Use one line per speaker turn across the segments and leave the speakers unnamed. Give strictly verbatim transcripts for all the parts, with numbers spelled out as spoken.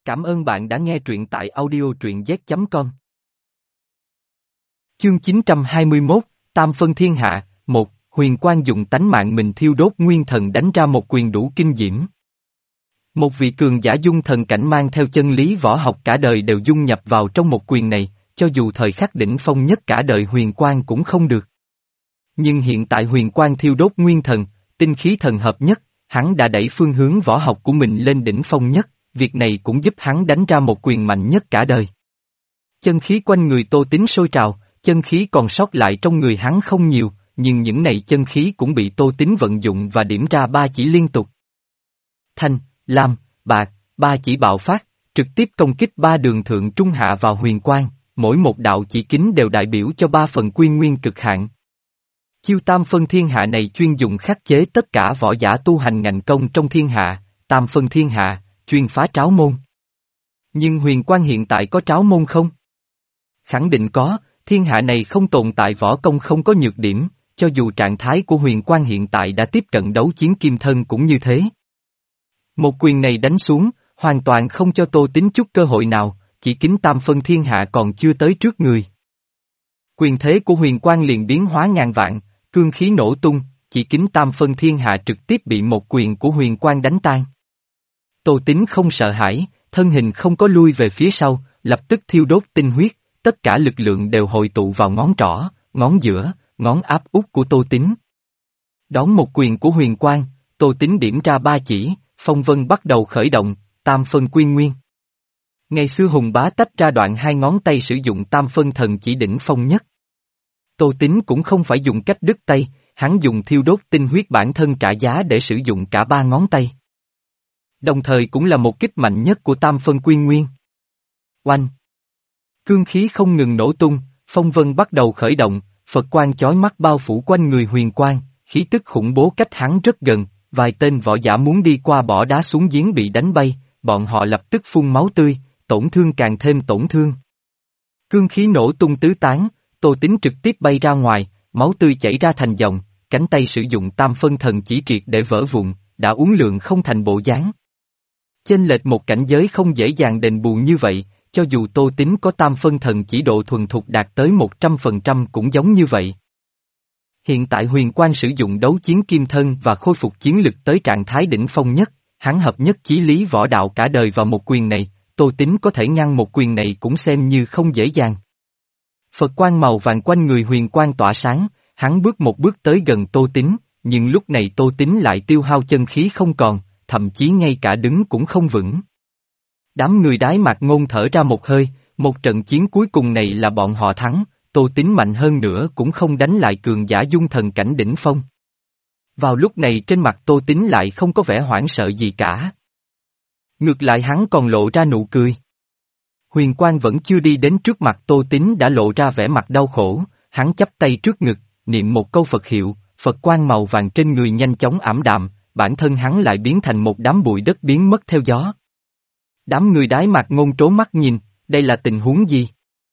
Cảm ơn bạn đã nghe truyện tại audio truyện z chấm com. Chương chín trăm hai mươi mốt, Tam phân thiên hạ, một, Huyền Quang dùng tánh mạng mình thiêu đốt nguyên thần đánh ra một quyền đủ kinh diễm. Một vị cường giả dung thần cảnh mang theo chân lý võ học cả đời đều dung nhập vào trong một quyền này, cho dù thời khắc đỉnh phong nhất cả đời Huyền Quang cũng không được. Nhưng hiện tại Huyền Quang thiêu đốt nguyên thần, tinh khí thần hợp nhất, hắn đã đẩy phương hướng võ học của mình lên đỉnh phong nhất, việc này cũng giúp hắn đánh ra một quyền mạnh nhất cả đời. Chân khí quanh người Tô Tín sôi trào, chân khí còn sót lại trong người hắn không nhiều, nhưng những này chân khí cũng bị Tô Tín vận dụng và điểm ra ba chỉ liên tục. Thanh, lam, bạc, ba chỉ bạo phát, trực tiếp công kích ba đường thượng trung hạ vào Huyền Quang, mỗi một đạo chỉ kính đều đại biểu cho ba phần quy nguyên cực hạn. Chiêu tam phân thiên hạ này chuyên dùng khắc chế tất cả võ giả tu hành ngành công trong thiên hạ, tam phân thiên hạ, chuyên phá tráo môn. Nhưng Huyền Quang hiện tại có tráo môn không? Khẳng định có, thiên hạ này không tồn tại võ công không có nhược điểm, cho dù trạng thái của Huyền Quang hiện tại đã tiếp cận đấu chiến kim thân cũng như thế. Một quyền này đánh xuống, hoàn toàn không cho Tô Tín chút cơ hội nào, chỉ kính tam phân thiên hạ còn chưa tới trước người. Quyền thế của Huyền Quang liền biến hóa ngàn vạn, cương khí nổ tung, chỉ kính tam phân thiên hạ trực tiếp bị một quyền của Huyền Quang đánh tan. Tô Tín không sợ hãi, thân hình không có lui về phía sau, lập tức thiêu đốt tinh huyết, tất cả lực lượng đều hội tụ vào ngón trỏ, ngón giữa, ngón áp út của Tô Tín. Đón một quyền của Huyền Quang, Tô Tín điểm ra ba chỉ, phong vân bắt đầu khởi động, tam phân quy nguyên. Ngày xưa Hùng Bá tách ra đoạn hai ngón tay sử dụng tam phân thần chỉ đỉnh phong nhất. Tô Tín cũng không phải dùng cách đứt tay, hắn dùng thiêu đốt tinh huyết bản thân trả giá để sử dụng cả ba ngón tay. Đồng thời cũng là một kích mạnh nhất của tam phân quy nguyên. Oanh! Cương khí không ngừng nổ tung, phong vân bắt đầu khởi động, Phật quang chói mắt bao phủ quanh người Huyền Quang, khí tức khủng bố cách hắn rất gần, vài tên võ giả muốn đi qua bỏ đá xuống giếng bị đánh bay, bọn họ lập tức phun máu tươi, tổn thương càng thêm tổn thương. Cương khí nổ tung tứ tán, Tô Tín trực tiếp bay ra ngoài, máu tươi chảy ra thành dòng, cánh tay sử dụng tam phân thần chỉ triệt để vỡ vụn, đã uốn lượn không thành bộ dáng. Chênh lệch một cảnh giới không dễ dàng đền bù như vậy, cho dù Tô Tín có tam phân thần chỉ độ thuần thục đạt tới một trăm phần trăm cũng giống như vậy. Hiện tại Huyền Quang sử dụng đấu chiến kim thân và khôi phục chiến lực tới trạng thái đỉnh phong nhất, hắn hợp nhất chí lý võ đạo cả đời vào một quyền này, Tô Tín có thể ngăn một quyền này cũng xem như không dễ dàng. Phật quang màu vàng quanh người Huyền Quang tỏa sáng, hắn bước một bước tới gần Tô Tín, nhưng lúc này Tô Tín lại tiêu hao chân khí không còn, thậm chí ngay cả đứng cũng không vững. Đám người Đái Mạc Ngôn thở ra một hơi, một trận chiến cuối cùng này là bọn họ thắng, Tô Tín mạnh hơn nữa cũng không đánh lại cường giả dung thần cảnh đỉnh phong. Vào lúc này trên mặt Tô Tín lại không có vẻ hoảng sợ gì cả. Ngược lại hắn còn lộ ra nụ cười. Huyền Quang vẫn chưa đi đến trước mặt Tô Tín đã lộ ra vẻ mặt đau khổ, hắn chắp tay trước ngực, niệm một câu Phật hiệu, Phật quang màu vàng trên người nhanh chóng ảm đạm, bản thân hắn lại biến thành một đám bụi đất biến mất theo gió. Đám người Đái Mạc Ngôn trố mắt nhìn, đây là tình huống gì?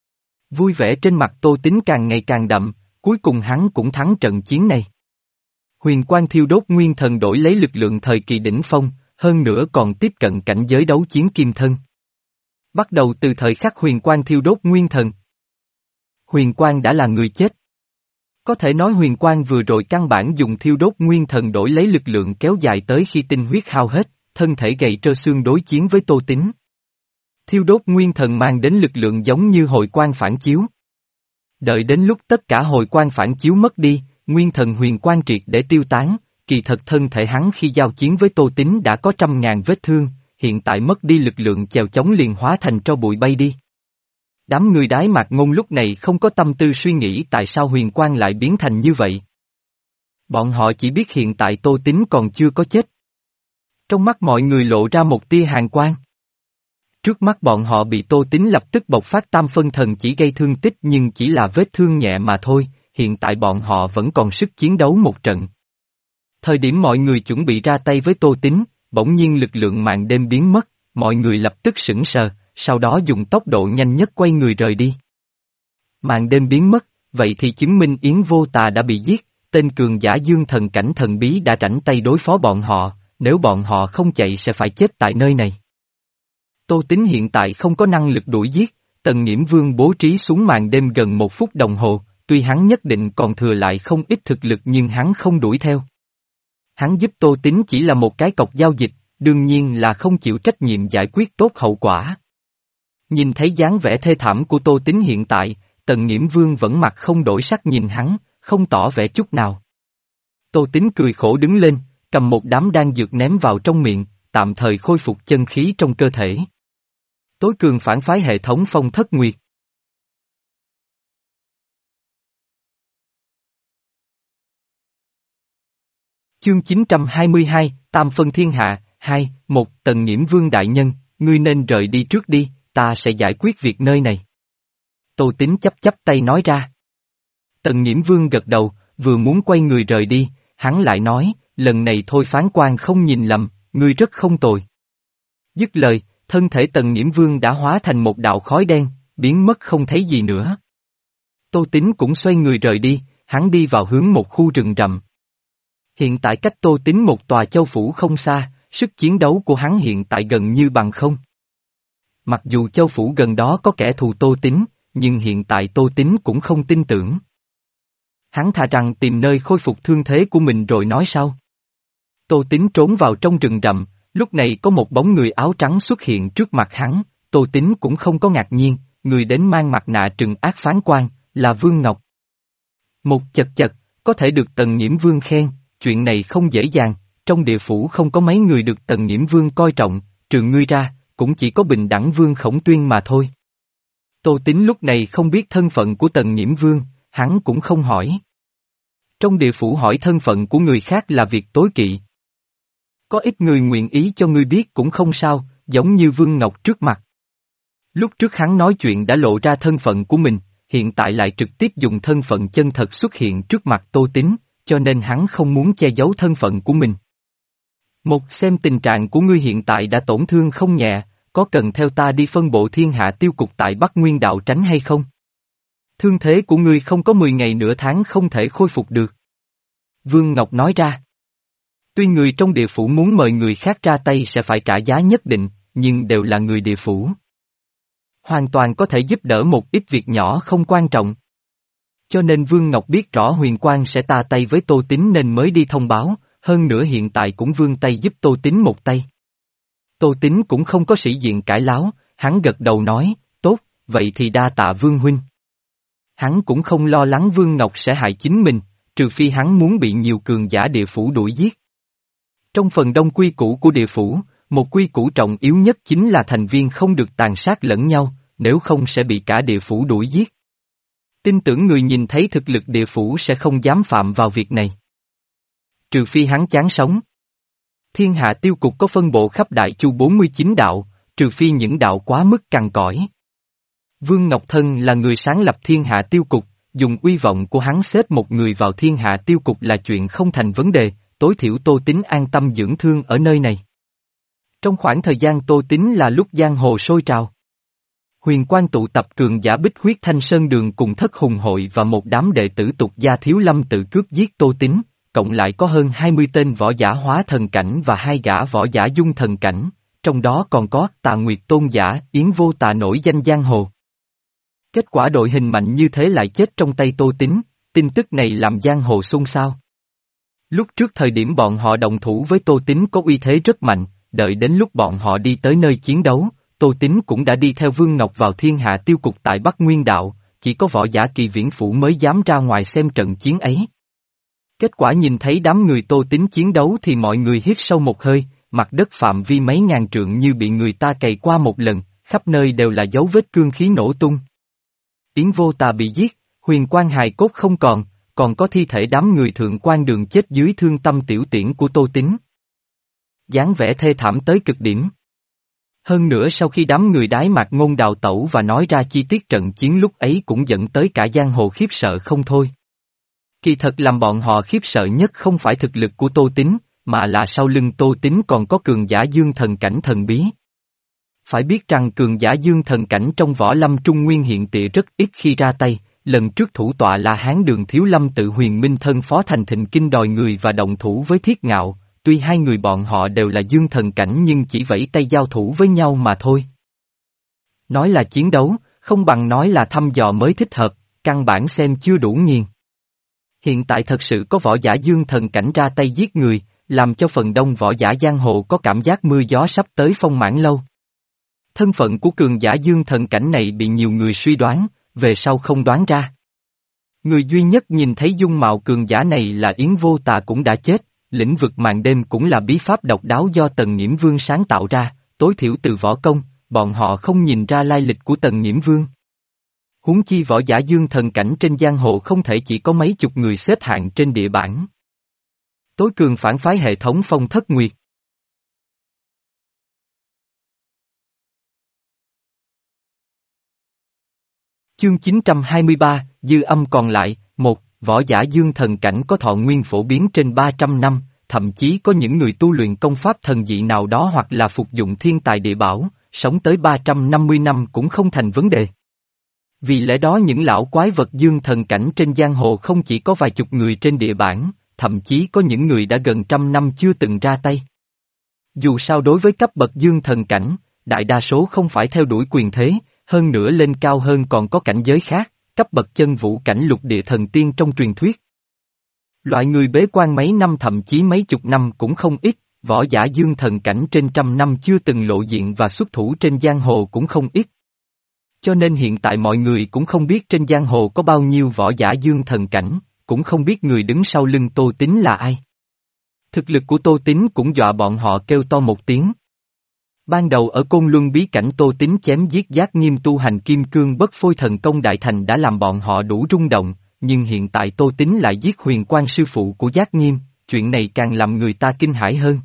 Vui vẻ trên mặt Tô Tín càng ngày càng đậm, cuối cùng hắn cũng thắng trận chiến này. Huyền Quang thiêu đốt nguyên thần đổi lấy lực lượng thời kỳ đỉnh phong, hơn nữa còn tiếp cận cảnh giới đấu chiến kim thân. Bắt đầu từ thời khắc Huyền Quang thiêu đốt nguyên thần. Huyền Quang đã là người chết. Có thể nói Huyền Quang vừa rồi căn bản dùng thiêu đốt nguyên thần đổi lấy lực lượng kéo dài tới khi tinh huyết hao hết, thân thể gầy trơ xương đối chiến với Tô Tín. Thiêu đốt nguyên thần mang đến lực lượng giống như hồi quang phản chiếu. Đợi đến lúc tất cả hồi quang phản chiếu mất đi, nguyên thần Huyền Quang triệt để tiêu tán, kỳ thật thân thể hắn khi giao chiến với Tô Tín đã có trăm ngàn vết thương, hiện tại mất đi lực lượng chèo chống liền hóa thành tro bụi bay đi. Đám người Đái Mạc Ngôn lúc này không có tâm tư suy nghĩ tại sao Huyền Quang lại biến thành như vậy. Bọn họ chỉ biết hiện tại Tô Tín còn chưa có chết. Trong mắt mọi người lộ ra một tia hàn quang. Trước mắt bọn họ bị Tô Tín lập tức bộc phát tam phân thần chỉ gây thương tích nhưng chỉ là vết thương nhẹ mà thôi, hiện tại bọn họ vẫn còn sức chiến đấu một trận. Thời điểm mọi người chuẩn bị ra tay với Tô Tín, bỗng nhiên lực lượng màn đêm biến mất, mọi người lập tức sững sờ, sau đó dùng tốc độ nhanh nhất quay người rời đi. Màn đêm biến mất, vậy thì chứng minh Yến Vô Tà đã bị giết, tên cường giả dương thần cảnh thần bí đã rảnh tay đối phó bọn họ, nếu bọn họ không chạy sẽ phải chết tại nơi này. Tô Tín hiện tại không có năng lực đuổi giết, Tần Nghiễm Vương bố trí xuống màn đêm gần một phút đồng hồ, tuy hắn nhất định còn thừa lại không ít thực lực nhưng hắn không đuổi theo. Hắn giúp Tô Tín chỉ là một cái cọc giao dịch, đương nhiên là không chịu trách nhiệm giải quyết tốt hậu quả. Nhìn thấy dáng vẻ thê thảm của Tô Tín hiện tại, Tần Nghiễm Vương vẫn mặt không đổi sắc nhìn hắn, không tỏ vẻ chút nào. Tô Tín cười khổ đứng lên, cầm một đám đan dược ném vào trong miệng, tạm thời khôi phục chân khí trong cơ thể. Tối cường phản phái hệ thống Phong Thất Nguyệt. Chương chín trăm hai mươi hai, Tam Phân Thiên Hạ, hai, một Tần Nghiễm Vương đại nhân, ngươi nên rời đi trước đi, ta sẽ giải quyết việc nơi này. Tô Tín chấp chấp tay nói ra. Tần Nghiễm Vương gật đầu, vừa muốn quay người rời đi, hắn lại nói, lần này thôi phán quan không nhìn lầm, ngươi rất không tồi. Dứt lời, thân thể Tần Nghiễm Vương đã hóa thành một đạo khói đen, biến mất không thấy gì nữa. Tô Tín cũng xoay người rời đi, hắn đi vào hướng một khu rừng rậm. Hiện tại cách Tô Tín một tòa châu phủ không xa, sức chiến đấu của hắn hiện tại gần như bằng không. Mặc dù châu phủ gần đó có kẻ thù Tô Tín, nhưng hiện tại Tô Tín cũng không tin tưởng. Hắn thà rằng tìm nơi khôi phục thương thế của mình rồi nói sau. Tô Tín trốn vào trong rừng rậm, lúc này có một bóng người áo trắng xuất hiện trước mặt hắn, Tô Tín cũng không có ngạc nhiên, người đến mang mặt nạ trừng ác phán quan, là Vương Ngọc. Một chật chật, có thể được Tần Nghiễm Vương khen, chuyện này không dễ dàng, trong địa phủ không có mấy người được Tần Nghiễm Vương coi trọng, trừ ngươi ra, cũng chỉ có Bình Đẳng Vương Khổng Tuyên mà thôi. Tô Tín lúc này không biết thân phận của Tần Nghiễm Vương, hắn cũng không hỏi. Trong địa phủ hỏi thân phận của người khác là việc tối kỵ. Có ít người nguyện ý cho ngươi biết cũng không sao, giống như Vương Ngọc trước mặt. Lúc trước hắn nói chuyện đã lộ ra thân phận của mình, hiện tại lại trực tiếp dùng thân phận chân thật xuất hiện trước mặt Tô Tín, cho nên hắn không muốn che giấu thân phận của mình. Một, xem tình trạng của ngươi hiện tại đã tổn thương không nhẹ, có cần theo ta đi phân bộ thiên hạ tiêu cục tại Bắc Nguyên Đạo Tránh hay không? Thương thế của ngươi không có mười ngày nửa tháng không thể khôi phục được. Vương Ngọc nói ra. Tuy người trong địa phủ muốn mời người khác ra tay sẽ phải trả giá nhất định, nhưng đều là người địa phủ. Hoàn toàn có thể giúp đỡ một ít việc nhỏ không quan trọng. Cho nên Vương Ngọc biết rõ Huyền Quang sẽ ta tay với Tô Tín nên mới đi thông báo, hơn nữa hiện tại cũng vươn tay giúp Tô Tín một tay. Tô Tín cũng không có sĩ diện cãi láo, hắn gật đầu nói, tốt, vậy thì đa tạ Vương Huynh. Hắn cũng không lo lắng Vương Ngọc sẽ hại chính mình, trừ phi hắn muốn bị nhiều cường giả địa phủ đuổi giết. Trong phần đông quy củ của địa phủ, một quy củ trọng yếu nhất chính là thành viên không được tàn sát lẫn nhau, nếu không sẽ bị cả địa phủ đuổi giết. Tin tưởng người nhìn thấy thực lực địa phủ sẽ không dám phạm vào việc này. Trừ phi hắn chán sống. Thiên hạ tiêu cục có phân bộ khắp đại chu bốn mươi chín đạo, trừ phi những đạo quá mức cằn cõi. Vương Ngọc Thân là người sáng lập thiên hạ tiêu cục, dùng uy vọng của hắn xếp một người vào thiên hạ tiêu cục là chuyện không thành vấn đề, tối thiểu Tô Tín an tâm dưỡng thương ở nơi này. Trong khoảng thời gian Tô Tín là lúc giang hồ sôi trào. Huyền Quang tụ tập cường giả Bích Huyết Thanh Sơn Đường cùng Thất Hùng Hội và một đám đệ tử tục gia Thiếu Lâm tự cướp giết Tô Tín, cộng lại có hơn hai mươi tên võ giả hóa thần cảnh và hai gã võ giả dung thần cảnh, trong đó còn có Tà Nguyệt Tôn giả Yến Vô Tà nổi danh giang hồ. Kết quả đội hình mạnh như thế lại chết trong tay Tô Tín, tin tức này làm giang hồ xôn xao. Lúc trước thời điểm bọn họ động thủ với Tô Tín có uy thế rất mạnh, đợi đến lúc bọn họ đi tới nơi chiến đấu, Tô Tín cũng đã đi theo Vương Ngọc vào thiên hạ tiêu cục tại Bắc Nguyên Đạo, chỉ có võ giả Kỳ Viễn Phủ mới dám ra ngoài xem trận chiến ấy. Kết quả nhìn thấy đám người Tô Tín chiến đấu thì mọi người hít sâu một hơi, mặt đất phạm vi mấy ngàn trượng như bị người ta cày qua một lần, khắp nơi đều là dấu vết cương khí nổ tung. Yến Vô Tà bị giết, Huyền Quang hài cốt không còn, còn có thi thể đám người thượng quan đường chết dưới thương tâm tiểu tiễn của Tô Tín. Dáng vẻ thê thảm tới cực điểm. Hơn nữa sau khi đám người đái mạc ngôn đào tẩu và nói ra chi tiết trận chiến lúc ấy cũng dẫn tới cả giang hồ khiếp sợ không thôi. Kỳ thật làm bọn họ khiếp sợ nhất không phải thực lực của Tô Tín, mà là sau lưng Tô Tín còn có cường giả dương thần cảnh thần bí. Phải biết rằng cường giả dương thần cảnh trong võ lâm trung nguyên hiện tịa rất ít khi ra tay, lần trước thủ tọa là Hán Đường Thiếu Lâm tự Huyền Minh thân phó thành Thịnh Kinh đòi người và động thủ với Thiết Ngạo, tuy hai người bọn họ đều là dương thần cảnh nhưng chỉ vẫy tay giao thủ với nhau mà thôi, Nói là chiến đấu, không bằng nói là thăm dò mới thích hợp, căn bản xem chưa đủ nghiền. Hiện tại thật sự có võ giả dương thần cảnh ra tay giết người, làm cho phần đông võ giả giang hồ có cảm giác mưa gió sắp tới Phong Mãn Lâu. Thân phận của cường giả dương thần cảnh này bị nhiều người suy đoán, về sau không đoán ra. Người duy nhất nhìn thấy dung mạo cường giả này là Yến Vô Tà cũng đã chết, lĩnh vực màn đêm cũng là bí pháp độc đáo do Tần Nghiễm Vương sáng tạo ra, tối thiểu từ võ công, bọn họ không nhìn ra lai lịch của Tần Nghiễm Vương. Huống chi võ giả dương thần cảnh trên giang hồ không thể chỉ có mấy chục người xếp hạng trên địa bản. Tối cường phản phái hệ thống Phong Thất Nguyệt. Chương chín trăm hai mươi ba, dư âm còn lại, một, võ giả dương thần cảnh có thọ nguyên phổ biến trên ba trăm năm, thậm chí có những người tu luyện công pháp thần dị nào đó hoặc là phục dụng thiên tài địa bảo, sống tới ba trăm năm mươi năm cũng không thành vấn đề. Vì lẽ đó những lão quái vật dương thần cảnh trên giang hồ không chỉ có vài chục người trên địa bản, thậm chí có những người đã gần trăm năm chưa từng ra tay. Dù sao đối với cấp bậc dương thần cảnh, đại đa số không phải theo đuổi quyền thế, hơn nữa lên cao hơn còn có cảnh giới khác, cấp bậc chân vũ cảnh lục địa thần tiên trong truyền thuyết. Loại người bế quan mấy năm thậm chí mấy chục năm cũng không ít, võ giả dương thần cảnh trên trăm năm chưa từng lộ diện và xuất thủ trên giang hồ cũng không ít. Cho nên hiện tại mọi người cũng không biết trên giang hồ có bao nhiêu võ giả dương thần cảnh, cũng không biết người đứng sau lưng Tô Tín là ai. Thực lực của Tô Tín cũng dọa bọn họ kêu to một tiếng. Ban đầu ở Côn Luân bí cảnh Tô Tín chém giết Giác Nghiêm tu hành kim cương bất phôi thần công đại thành đã làm bọn họ đủ rung động, nhưng hiện tại Tô Tín lại giết huyền quan sư phụ của Giác Nghiêm, chuyện này càng làm người ta kinh hãi hơn.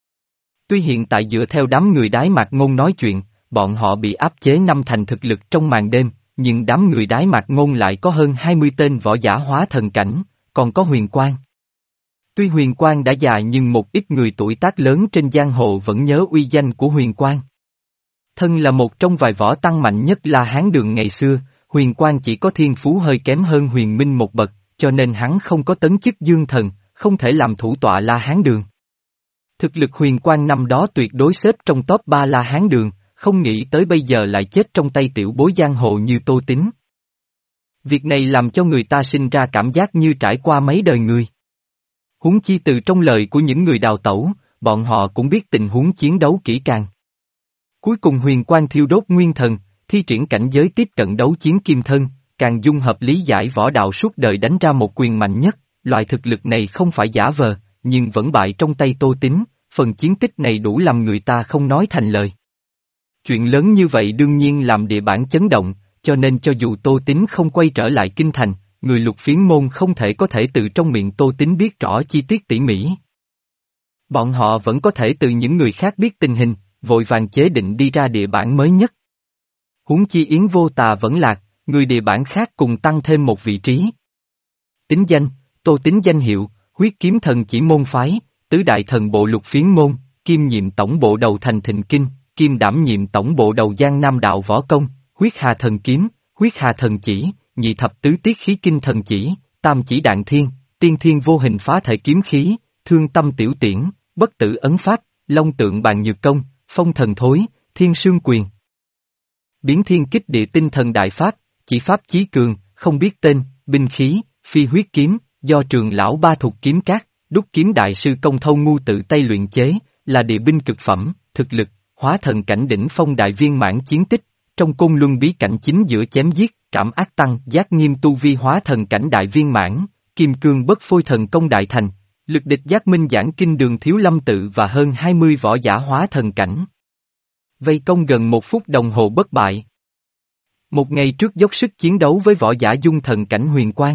Tuy hiện tại dựa theo đám người Đái Mạc Ngôn nói chuyện, bọn họ bị áp chế năm thành thực lực trong màn đêm, nhưng đám người Đái Mạc Ngôn lại có hơn hai mươi tên võ giả hóa thần cảnh, còn có huyền quan. Tuy huyền quan đã già nhưng một ít người tuổi tác lớn trên giang hồ vẫn nhớ uy danh của huyền quan. Thân là một trong vài võ tăng mạnh nhất La Hán Đường ngày xưa, huyền quan chỉ có thiên phú hơi kém hơn huyền minh một bậc, cho nên hắn không có tấn chức dương thần, không thể làm thủ tọa La Hán Đường. Thực lực huyền quan năm đó tuyệt đối xếp trong top ba La Hán Đường, không nghĩ tới bây giờ lại chết trong tay tiểu bối giang hồ như Tô Tín. Việc này làm cho người ta sinh ra cảm giác như trải qua mấy đời người. Huống chi từ trong lời của những người đào tẩu, bọn họ cũng biết tình huống chiến đấu kỹ càng. Cuối cùng huyền quan thiêu đốt nguyên thần, thi triển cảnh giới tiếp cận đấu chiến kim thân, càng dung hợp lý giải võ đạo suốt đời đánh ra một quyền mạnh nhất, loại thực lực này không phải giả vờ, nhưng vẫn bại trong tay Tô Tín, phần chiến tích này đủ làm người ta không nói thành lời. Chuyện lớn như vậy đương nhiên làm địa bản chấn động, cho nên cho dù Tô Tín không quay trở lại kinh thành, người Lục Phiến môn không thể có thể từ trong miệng Tô Tín biết rõ chi tiết tỉ mỉ. Bọn họ vẫn có thể từ những người khác biết tình hình, vội vàng chế định đi ra địa bản mới nhất. Huống chi Yến Vô Tà vẫn lạc, người địa bản khác cùng tăng thêm một vị trí. Tính danh, Tô Tín danh hiệu, huyết kiếm thần chỉ môn phái, tứ đại thần bộ Lục Phiến môn, kiêm nhiệm tổng bộ đầu thành Thịnh Kinh, kiêm đảm nhiệm tổng bộ đầu Giang Nam đạo võ công, huyết hà thần kiếm, huyết hà thần chỉ, nhị thập tứ tiết khí kinh thần chỉ, tam chỉ đạn thiên, tiên thiên vô hình phá thể kiếm khí, thương tâm tiểu tiễn, bất tử ấn pháp, long tượng bàn nhược công, phong thần thối, thiên sương quyền. Biến thiên kích địa tinh thần đại pháp, chỉ pháp chí cường, không biết tên, binh khí, phi huyết kiếm, do trường lão ba thuộc kiếm cát, đúc kiếm đại sư công thâu ngu tự tay luyện chế, là địa binh cực phẩm, thực lực, hóa thần cảnh đỉnh phong đại viên mãn chiến tích, trong Côn Luân bí cảnh chính giữa chém giết, trảm ác tăng, Giác Nghiêm tu vi hóa thần cảnh đại viên mãn, kim cương bất phôi thần công đại thành, lực địch Giác Minh giảng kinh đường thiếu lâm tự và hơn hai mươi võ giả hóa thần cảnh. Vây công gần một phút đồng hồ bất bại. Một ngày trước dốc sức chiến đấu với võ giả dung thần cảnh huyền quang.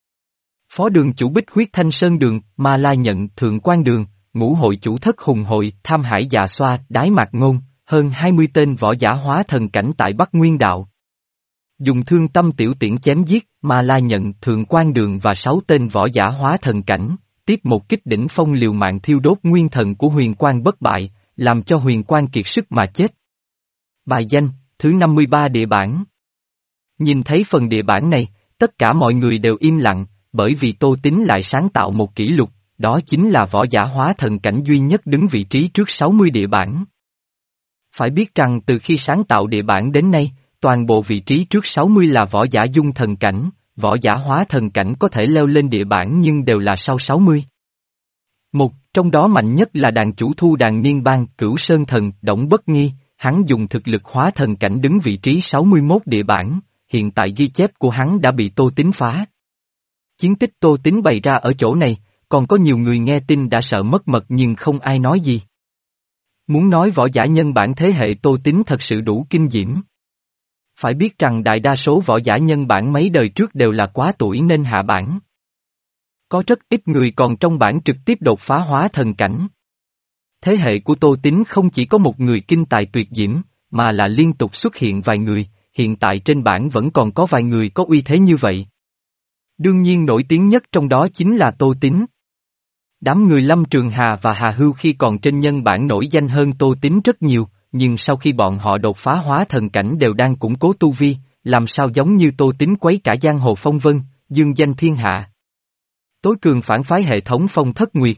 Phó đường chủ Bích Huyết Thanh Sơn Đường, Ma La Nhận Thượng Quan Đường, ngũ hội chủ thất Hùng Hội, Tham Hải Dạ Xoa, Đái Mạc Ngôn, hơn hai mươi tên võ giả hóa thần cảnh tại Bắc Nguyên Đạo. Dùng thương tâm tiểu tiễn chém giết, Ma La Nhận Thượng Quan Đường và sáu tên võ giả hóa thần cảnh, tiếp một kích đỉnh phong liều mạng thiêu đốt nguyên thần của huyền quan bất bại, làm cho huyền quan kiệt sức mà chết. Bài danh, thứ năm mươi ba địa bản. Nhìn thấy phần địa bản này, tất cả mọi người đều im lặng, bởi vì Tô Tín lại sáng tạo một kỷ lục, đó chính là võ giả hóa thần cảnh duy nhất đứng vị trí trước sáu mươi địa bản. Phải biết rằng từ khi sáng tạo địa bản đến nay, toàn bộ vị trí trước sáu mươi là võ giả dung thần cảnh, võ giả hóa thần cảnh có thể leo lên địa bản nhưng đều là sau sáu mươi. Một, trong đó mạnh nhất là đàn chủ Thu Đàn Niên Bang Cửu Sơn Thần, Đổng Bất Nghi, hắn dùng thực lực hóa thần cảnh đứng vị trí sáu mươi mốt địa bản, hiện tại ghi chép của hắn đã bị Tô Tín phá. Chiến tích Tô Tín bày ra ở chỗ này, còn có nhiều người nghe tin đã sợ mất mật nhưng không ai nói gì. Muốn nói võ giả nhân bản thế hệ Tô Tín thật sự đủ kinh diễm. Phải biết rằng đại đa số võ giả nhân bản mấy đời trước đều là quá tuổi nên hạ bản. Có rất ít người còn trong bản trực tiếp đột phá hóa thần cảnh. Thế hệ của Tô Tín không chỉ có một người kinh tài tuyệt diễm, mà là liên tục xuất hiện vài người, hiện tại trên bản vẫn còn có vài người có uy thế như vậy. Đương nhiên nổi tiếng nhất trong đó chính là Tô Tín. Đám người Lâm Trường Hà và Hà Hưu khi còn trên nhân bản nổi danh hơn Tô Tín rất nhiều, nhưng sau khi bọn họ đột phá hóa thần cảnh đều đang củng cố tu vi, làm sao giống như Tô Tín quấy cả giang hồ phong vân, dương danh thiên hạ. Tối cường phản phái hệ thống Phong Thất Nguyệt.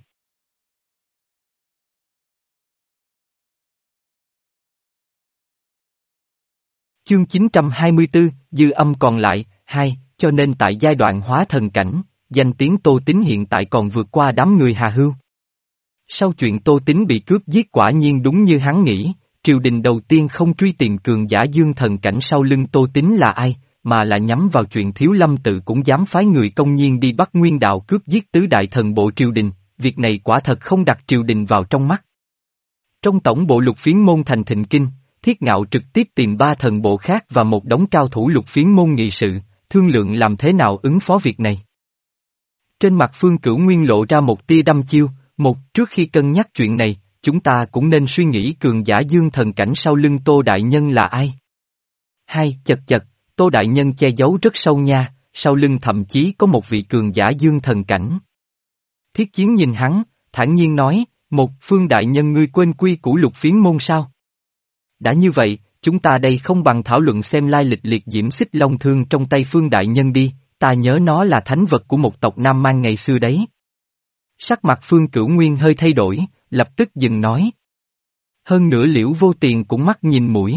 Chương chín trăm hai mươi tư, dư âm còn lại, hai, cho nên tại giai đoạn hóa thần cảnh, danh tiếng Tô Tín hiện tại còn vượt qua đám người Hà Hưu. Sau chuyện Tô Tín bị cướp giết quả nhiên đúng như hắn nghĩ, triều đình đầu tiên không truy tìm cường giả dương thần cảnh sau lưng Tô Tín là ai, mà là nhắm vào chuyện Thiếu Lâm Tự cũng dám phái người công nhiên đi bắt Nguyên Đạo cướp giết tứ đại thần bộ triều đình, việc này quả thật không đặt triều đình vào trong mắt. Trong tổng bộ Lục Phiến môn thành Thịnh Kinh, Thiết Ngạo trực tiếp tìm ba thần bộ khác và một đống cao thủ Lục Phiến môn nghị sự, thương lượng làm thế nào ứng phó việc này. Trên mặt Phương Cửu Nguyên lộ ra một tia đăm chiêu, một, trước khi cân nhắc chuyện này, chúng ta cũng nên suy nghĩ cường giả dương thần cảnh sau lưng Tô Đại Nhân là ai. Hai, chật chật, Tô Đại Nhân che giấu rất sâu nha, sau lưng thậm chí có một vị cường giả dương thần cảnh. Thiết Chiến nhìn hắn, thản nhiên nói, một, Phương Đại Nhân ngươi quên quy củ Lục Phiến môn sao? Đã như vậy, chúng ta đây không bằng thảo luận xem lai lịch liệt diễm xích long thương trong tay Phương Đại Nhân đi, ta nhớ nó là thánh vật của một tộc Nam Mang ngày xưa đấy. Sắc mặt Phương Cửu Nguyên hơi thay đổi, lập tức dừng nói. Hơn nữa Liễu Vô Tiền cũng mắt nhìn mũi.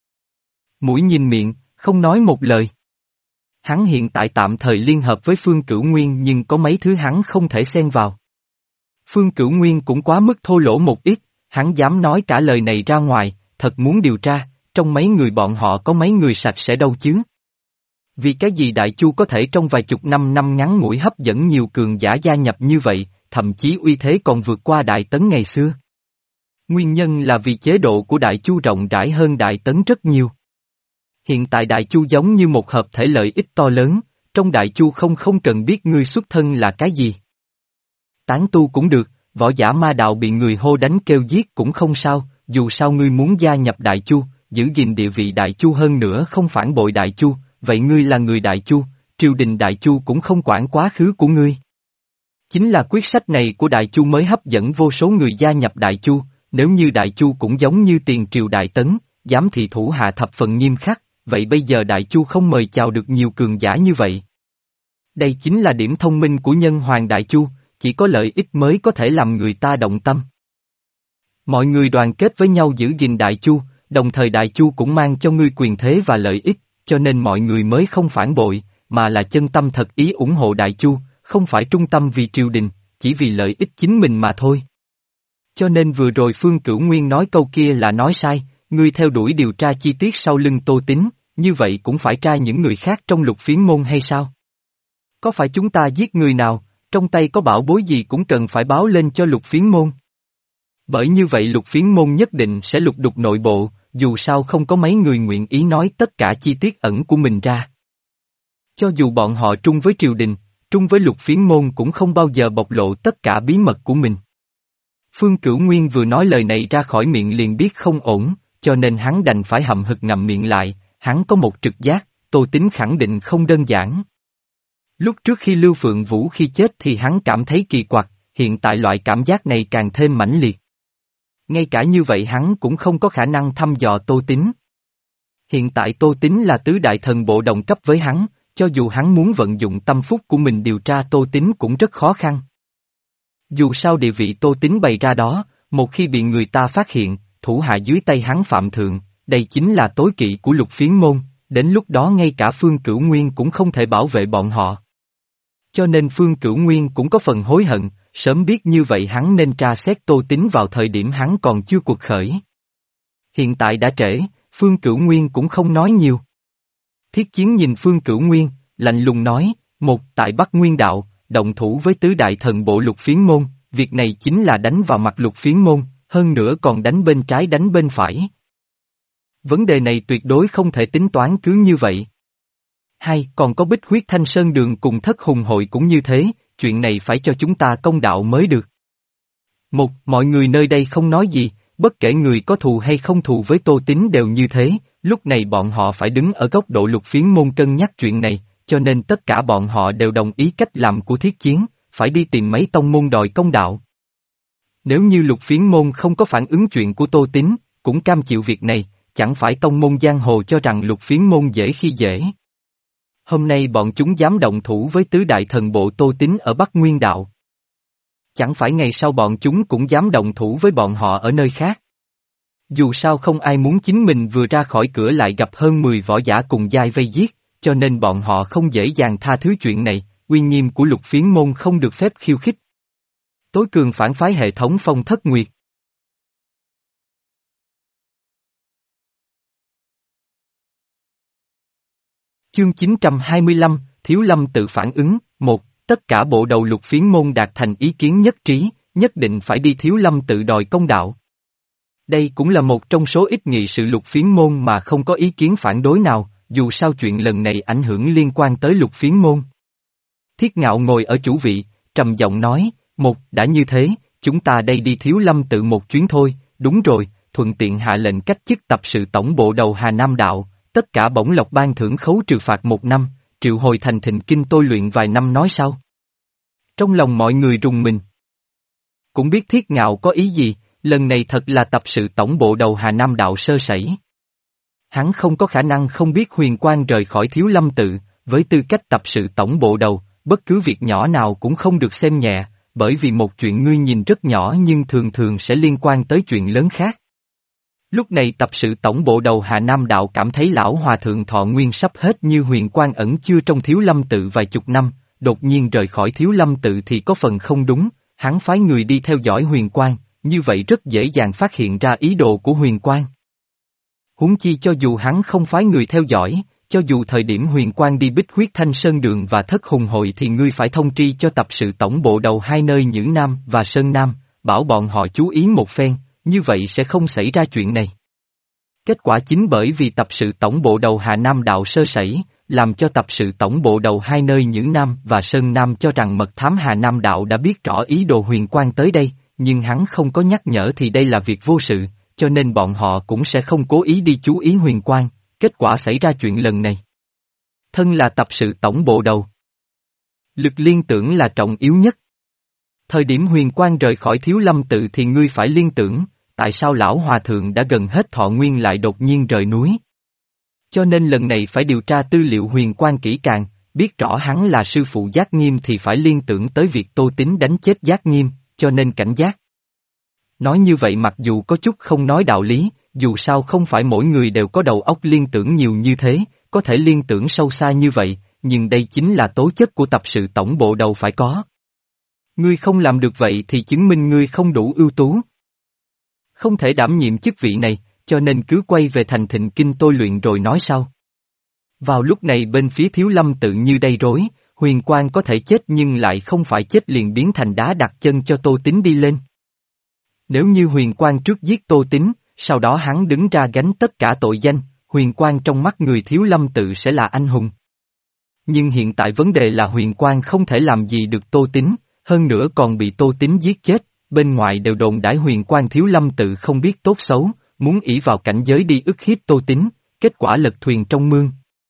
Mũi nhìn miệng, không nói một lời. Hắn hiện tại tạm thời liên hợp với Phương Cửu Nguyên nhưng có mấy thứ hắn không thể xen vào. Phương Cửu Nguyên cũng quá mức thô lỗ một ít, hắn dám nói cả lời này ra ngoài, thật muốn điều tra, trong mấy người bọn họ có mấy người sạch sẽ đâu chứ. Vì cái gì Đại Chu có thể trong vài chục năm năm ngắn ngủi hấp dẫn nhiều cường giả gia nhập như vậy, thậm chí uy thế còn vượt qua Đại Tấn ngày xưa. Nguyên nhân là vì chế độ của Đại Chu rộng rãi hơn Đại Tấn rất nhiều. Hiện tại Đại Chu giống như một hợp thể lợi ích to lớn, trong Đại Chu không không cần biết ngươi xuất thân là cái gì. Tán tu cũng được, võ giả ma đạo bị người hô đánh kêu giết cũng không sao, dù sao ngươi muốn gia nhập Đại Chu, giữ gìn địa vị Đại Chu hơn nữa không phản bội Đại Chu, vậy ngươi là người Đại Chu, triều đình Đại Chu cũng không quản quá khứ của ngươi. Chính là quyết sách này của Đại Chu mới hấp dẫn vô số người gia nhập Đại Chu, nếu như Đại Chu cũng giống như tiền triều Đại Tấn, giám thị thủ hạ thập phần nghiêm khắc, vậy bây giờ Đại Chu không mời chào được nhiều cường giả như vậy. Đây chính là điểm thông minh của nhân hoàng Đại Chu, chỉ có lợi ích mới có thể làm người ta động tâm. Mọi người đoàn kết với nhau giữ gìn Đại Chu, đồng thời Đại Chu cũng mang cho ngươi quyền thế và lợi ích, cho nên mọi người mới không phản bội, mà là chân tâm thật ý ủng hộ Đại Chu, không phải trung tâm vì triều đình, chỉ vì lợi ích chính mình mà thôi. Cho nên vừa rồi Phương Cửu Nguyên nói câu kia là nói sai, ngươi theo đuổi điều tra chi tiết sau lưng Tô Tín, như vậy cũng phải tra những người khác trong Lục Phiến môn hay sao? Có phải chúng ta giết người nào, trong tay có bảo bối gì cũng cần phải báo lên cho Lục Phiến môn? Bởi như vậy Lục Phiến môn nhất định sẽ lục đục nội bộ, dù sao không có mấy người nguyện ý nói tất cả chi tiết ẩn của mình ra. Cho dù bọn họ trung với triều đình, trung với Lục Phiến môn cũng không bao giờ bộc lộ tất cả bí mật của mình. Phương Cửu Nguyên vừa nói lời này ra khỏi miệng liền biết không ổn, cho nên hắn đành phải hậm hực ngậm miệng lại, hắn có một trực giác, Tô Tín khẳng định không đơn giản. Lúc trước khi Lưu Phượng Vũ khi chết thì hắn cảm thấy kỳ quặc, hiện tại loại cảm giác này càng thêm mãnh liệt. Ngay cả như vậy hắn cũng không có khả năng thăm dò Tô Tín. Hiện tại Tô Tín là tứ đại thần bộ đồng cấp với hắn, cho dù hắn muốn vận dụng tâm phúc của mình điều tra Tô Tín cũng rất khó khăn. Dù sao địa vị Tô Tín bày ra đó, một khi bị người ta phát hiện, thủ hạ dưới tay hắn phạm thượng, đây chính là tối kỵ của Lục Phiến môn, đến lúc đó ngay cả Phương Cửu Nguyên cũng không thể bảo vệ bọn họ. Cho nên Phương Cửu Nguyên cũng có phần hối hận, sớm biết như vậy hắn nên tra xét Tô Tín vào thời điểm hắn còn chưa cuộc khởi. Hiện tại đã trễ, Phương Cửu Nguyên cũng không nói nhiều. Thiết Chiến nhìn Phương Cửu Nguyên, lạnh lùng nói, một tại Bắc Nguyên Đạo, động thủ với tứ đại thần bộ Lục Phiến môn, việc này chính là đánh vào mặt Lục Phiến môn, hơn nữa còn đánh bên trái đánh bên phải. Vấn đề này tuyệt đối không thể tính toán cứ như vậy. Hai, còn có Bích Huyết Thanh Sơn Đường cùng Thất Hùng Hội cũng như thế, chuyện này phải cho chúng ta công đạo mới được. Một, mọi người nơi đây không nói gì, bất kể người có thù hay không thù với Tô Tín đều như thế, lúc này bọn họ phải đứng ở góc độ Lục Phiến môn cân nhắc chuyện này, cho nên tất cả bọn họ đều đồng ý cách làm của Thiết Chiến, phải đi tìm mấy tông môn đòi công đạo. Nếu như Lục Phiến môn không có phản ứng chuyện của Tô Tín, cũng cam chịu việc này, chẳng phải tông môn giang hồ cho rằng Lục Phiến môn dễ khi dễ. Hôm nay bọn chúng dám động thủ với tứ đại thần bộ Tô Tín ở Bắc Nguyên Đạo. Chẳng phải ngày sau bọn chúng cũng dám động thủ với bọn họ ở nơi khác. Dù sao không ai muốn chính mình vừa ra khỏi cửa lại gặp hơn mười võ giả cùng giai vây giết, cho nên bọn họ không dễ dàng tha thứ chuyện này, uy nghiêm của Lục Phiến môn không được phép khiêu khích. Tối cường phản phái hệ thống Phong Thất Nguyệt. Chương chín trăm hai mươi lăm, Thiếu Lâm tự phản ứng, một, tất cả bộ đầu Lục Phiến môn đạt thành ý kiến nhất trí, nhất định phải đi Thiếu Lâm tự đòi công đạo. Đây cũng là một trong số ít nghị sự Lục Phiến môn mà không có ý kiến phản đối nào, dù sao chuyện lần này ảnh hưởng liên quan tới Lục Phiến môn. Thiết Ngạo ngồi ở chủ vị, trầm giọng nói, một, đã như thế, chúng ta đây đi Thiếu Lâm tự một chuyến thôi, đúng rồi, thuận tiện hạ lệnh cách chức tập sự tổng bộ đầu Hà Nam Đạo. Tất cả bổng lộc ban thưởng khấu trừ phạt một năm, triệu hồi thành thịnh kinh tôi luyện vài năm nói sau. Trong lòng mọi người rùng mình. Cũng biết Thiết Ngạo có ý gì, lần này thật là tập sự tổng bộ đầu Hà Nam Đạo sơ sẩy. Hắn không có khả năng không biết Huyền Quang rời khỏi Thiếu Lâm tự, với tư cách tập sự tổng bộ đầu, bất cứ việc nhỏ nào cũng không được xem nhẹ, bởi vì một chuyện ngươi nhìn rất nhỏ nhưng thường thường sẽ liên quan tới chuyện lớn khác. Lúc này tập sự tổng bộ đầu Hà Nam Đạo cảm thấy lão hòa thượng thọ nguyên sắp hết như Huyền Quang ẩn chưa trong Thiếu Lâm tự vài chục năm, đột nhiên rời khỏi Thiếu Lâm tự thì có phần không đúng, hắn phái người đi theo dõi Huyền Quang, như vậy rất dễ dàng phát hiện ra ý đồ của Huyền Quang. Huống chi cho dù hắn không phái người theo dõi, cho dù thời điểm Huyền Quang đi Bích Huyết Thanh Sơn Đường và Thất Hùng Hội thì ngươi phải thông tri cho tập sự tổng bộ đầu hai nơi Nhữ Nam và Sơn Nam, bảo bọn họ chú ý một phen. Như vậy sẽ không xảy ra chuyện này. Kết quả chính bởi vì tập sự tổng bộ đầu Hà Nam Đạo sơ sẩy, làm cho tập sự tổng bộ đầu hai nơi Nhữ Nam và Sơn Nam cho rằng mật thám Hà Nam Đạo đã biết rõ ý đồ Huyền Quang tới đây, nhưng hắn không có nhắc nhở thì đây là việc vô sự, cho nên bọn họ cũng sẽ không cố ý đi chú ý Huyền Quang, kết quả xảy ra chuyện lần này. Thân là tập sự tổng bộ đầu. Lực liên tưởng là trọng yếu nhất. Thời điểm Huyền Quang rời khỏi Thiếu Lâm tự thì ngươi phải liên tưởng, tại sao lão hòa thượng đã gần hết thọ nguyên lại đột nhiên rời núi. Cho nên lần này phải điều tra tư liệu Huyền Quang kỹ càng, biết rõ hắn là sư phụ Giác Nghiêm thì phải liên tưởng tới việc Tô Tín đánh chết Giác Nghiêm, cho nên cảnh giác. Nói như vậy mặc dù có chút không nói đạo lý, dù sao không phải mỗi người đều có đầu óc liên tưởng nhiều như thế, có thể liên tưởng sâu xa như vậy, nhưng đây chính là tố chất của tập sự tổng bộ đầu phải có. Ngươi không làm được vậy thì chứng minh ngươi không đủ ưu tú. Không thể đảm nhiệm chức vị này, cho nên cứ quay về thành thịnh kinh tôi luyện rồi nói sau. Vào lúc này bên phía Thiếu Lâm tự như đầy rối, Huyền Quang có thể chết nhưng lại không phải chết liền biến thành đá đặt chân cho Tô Tín đi lên. Nếu như Huyền Quang trước giết Tô Tín, sau đó hắn đứng ra gánh tất cả tội danh, Huyền Quang trong mắt người Thiếu Lâm tự sẽ là anh hùng. Nhưng hiện tại vấn đề là Huyền Quang không thể làm gì được Tô Tín, hơn nữa còn bị Tô Tín giết chết, bên ngoài đều đồn đãi Huyền Quang Thiếu Lâm tự không biết tốt xấu, muốn ỷ vào cảnh giới đi ức hiếp Tô Tín, kết quả lật thuyền trong mương.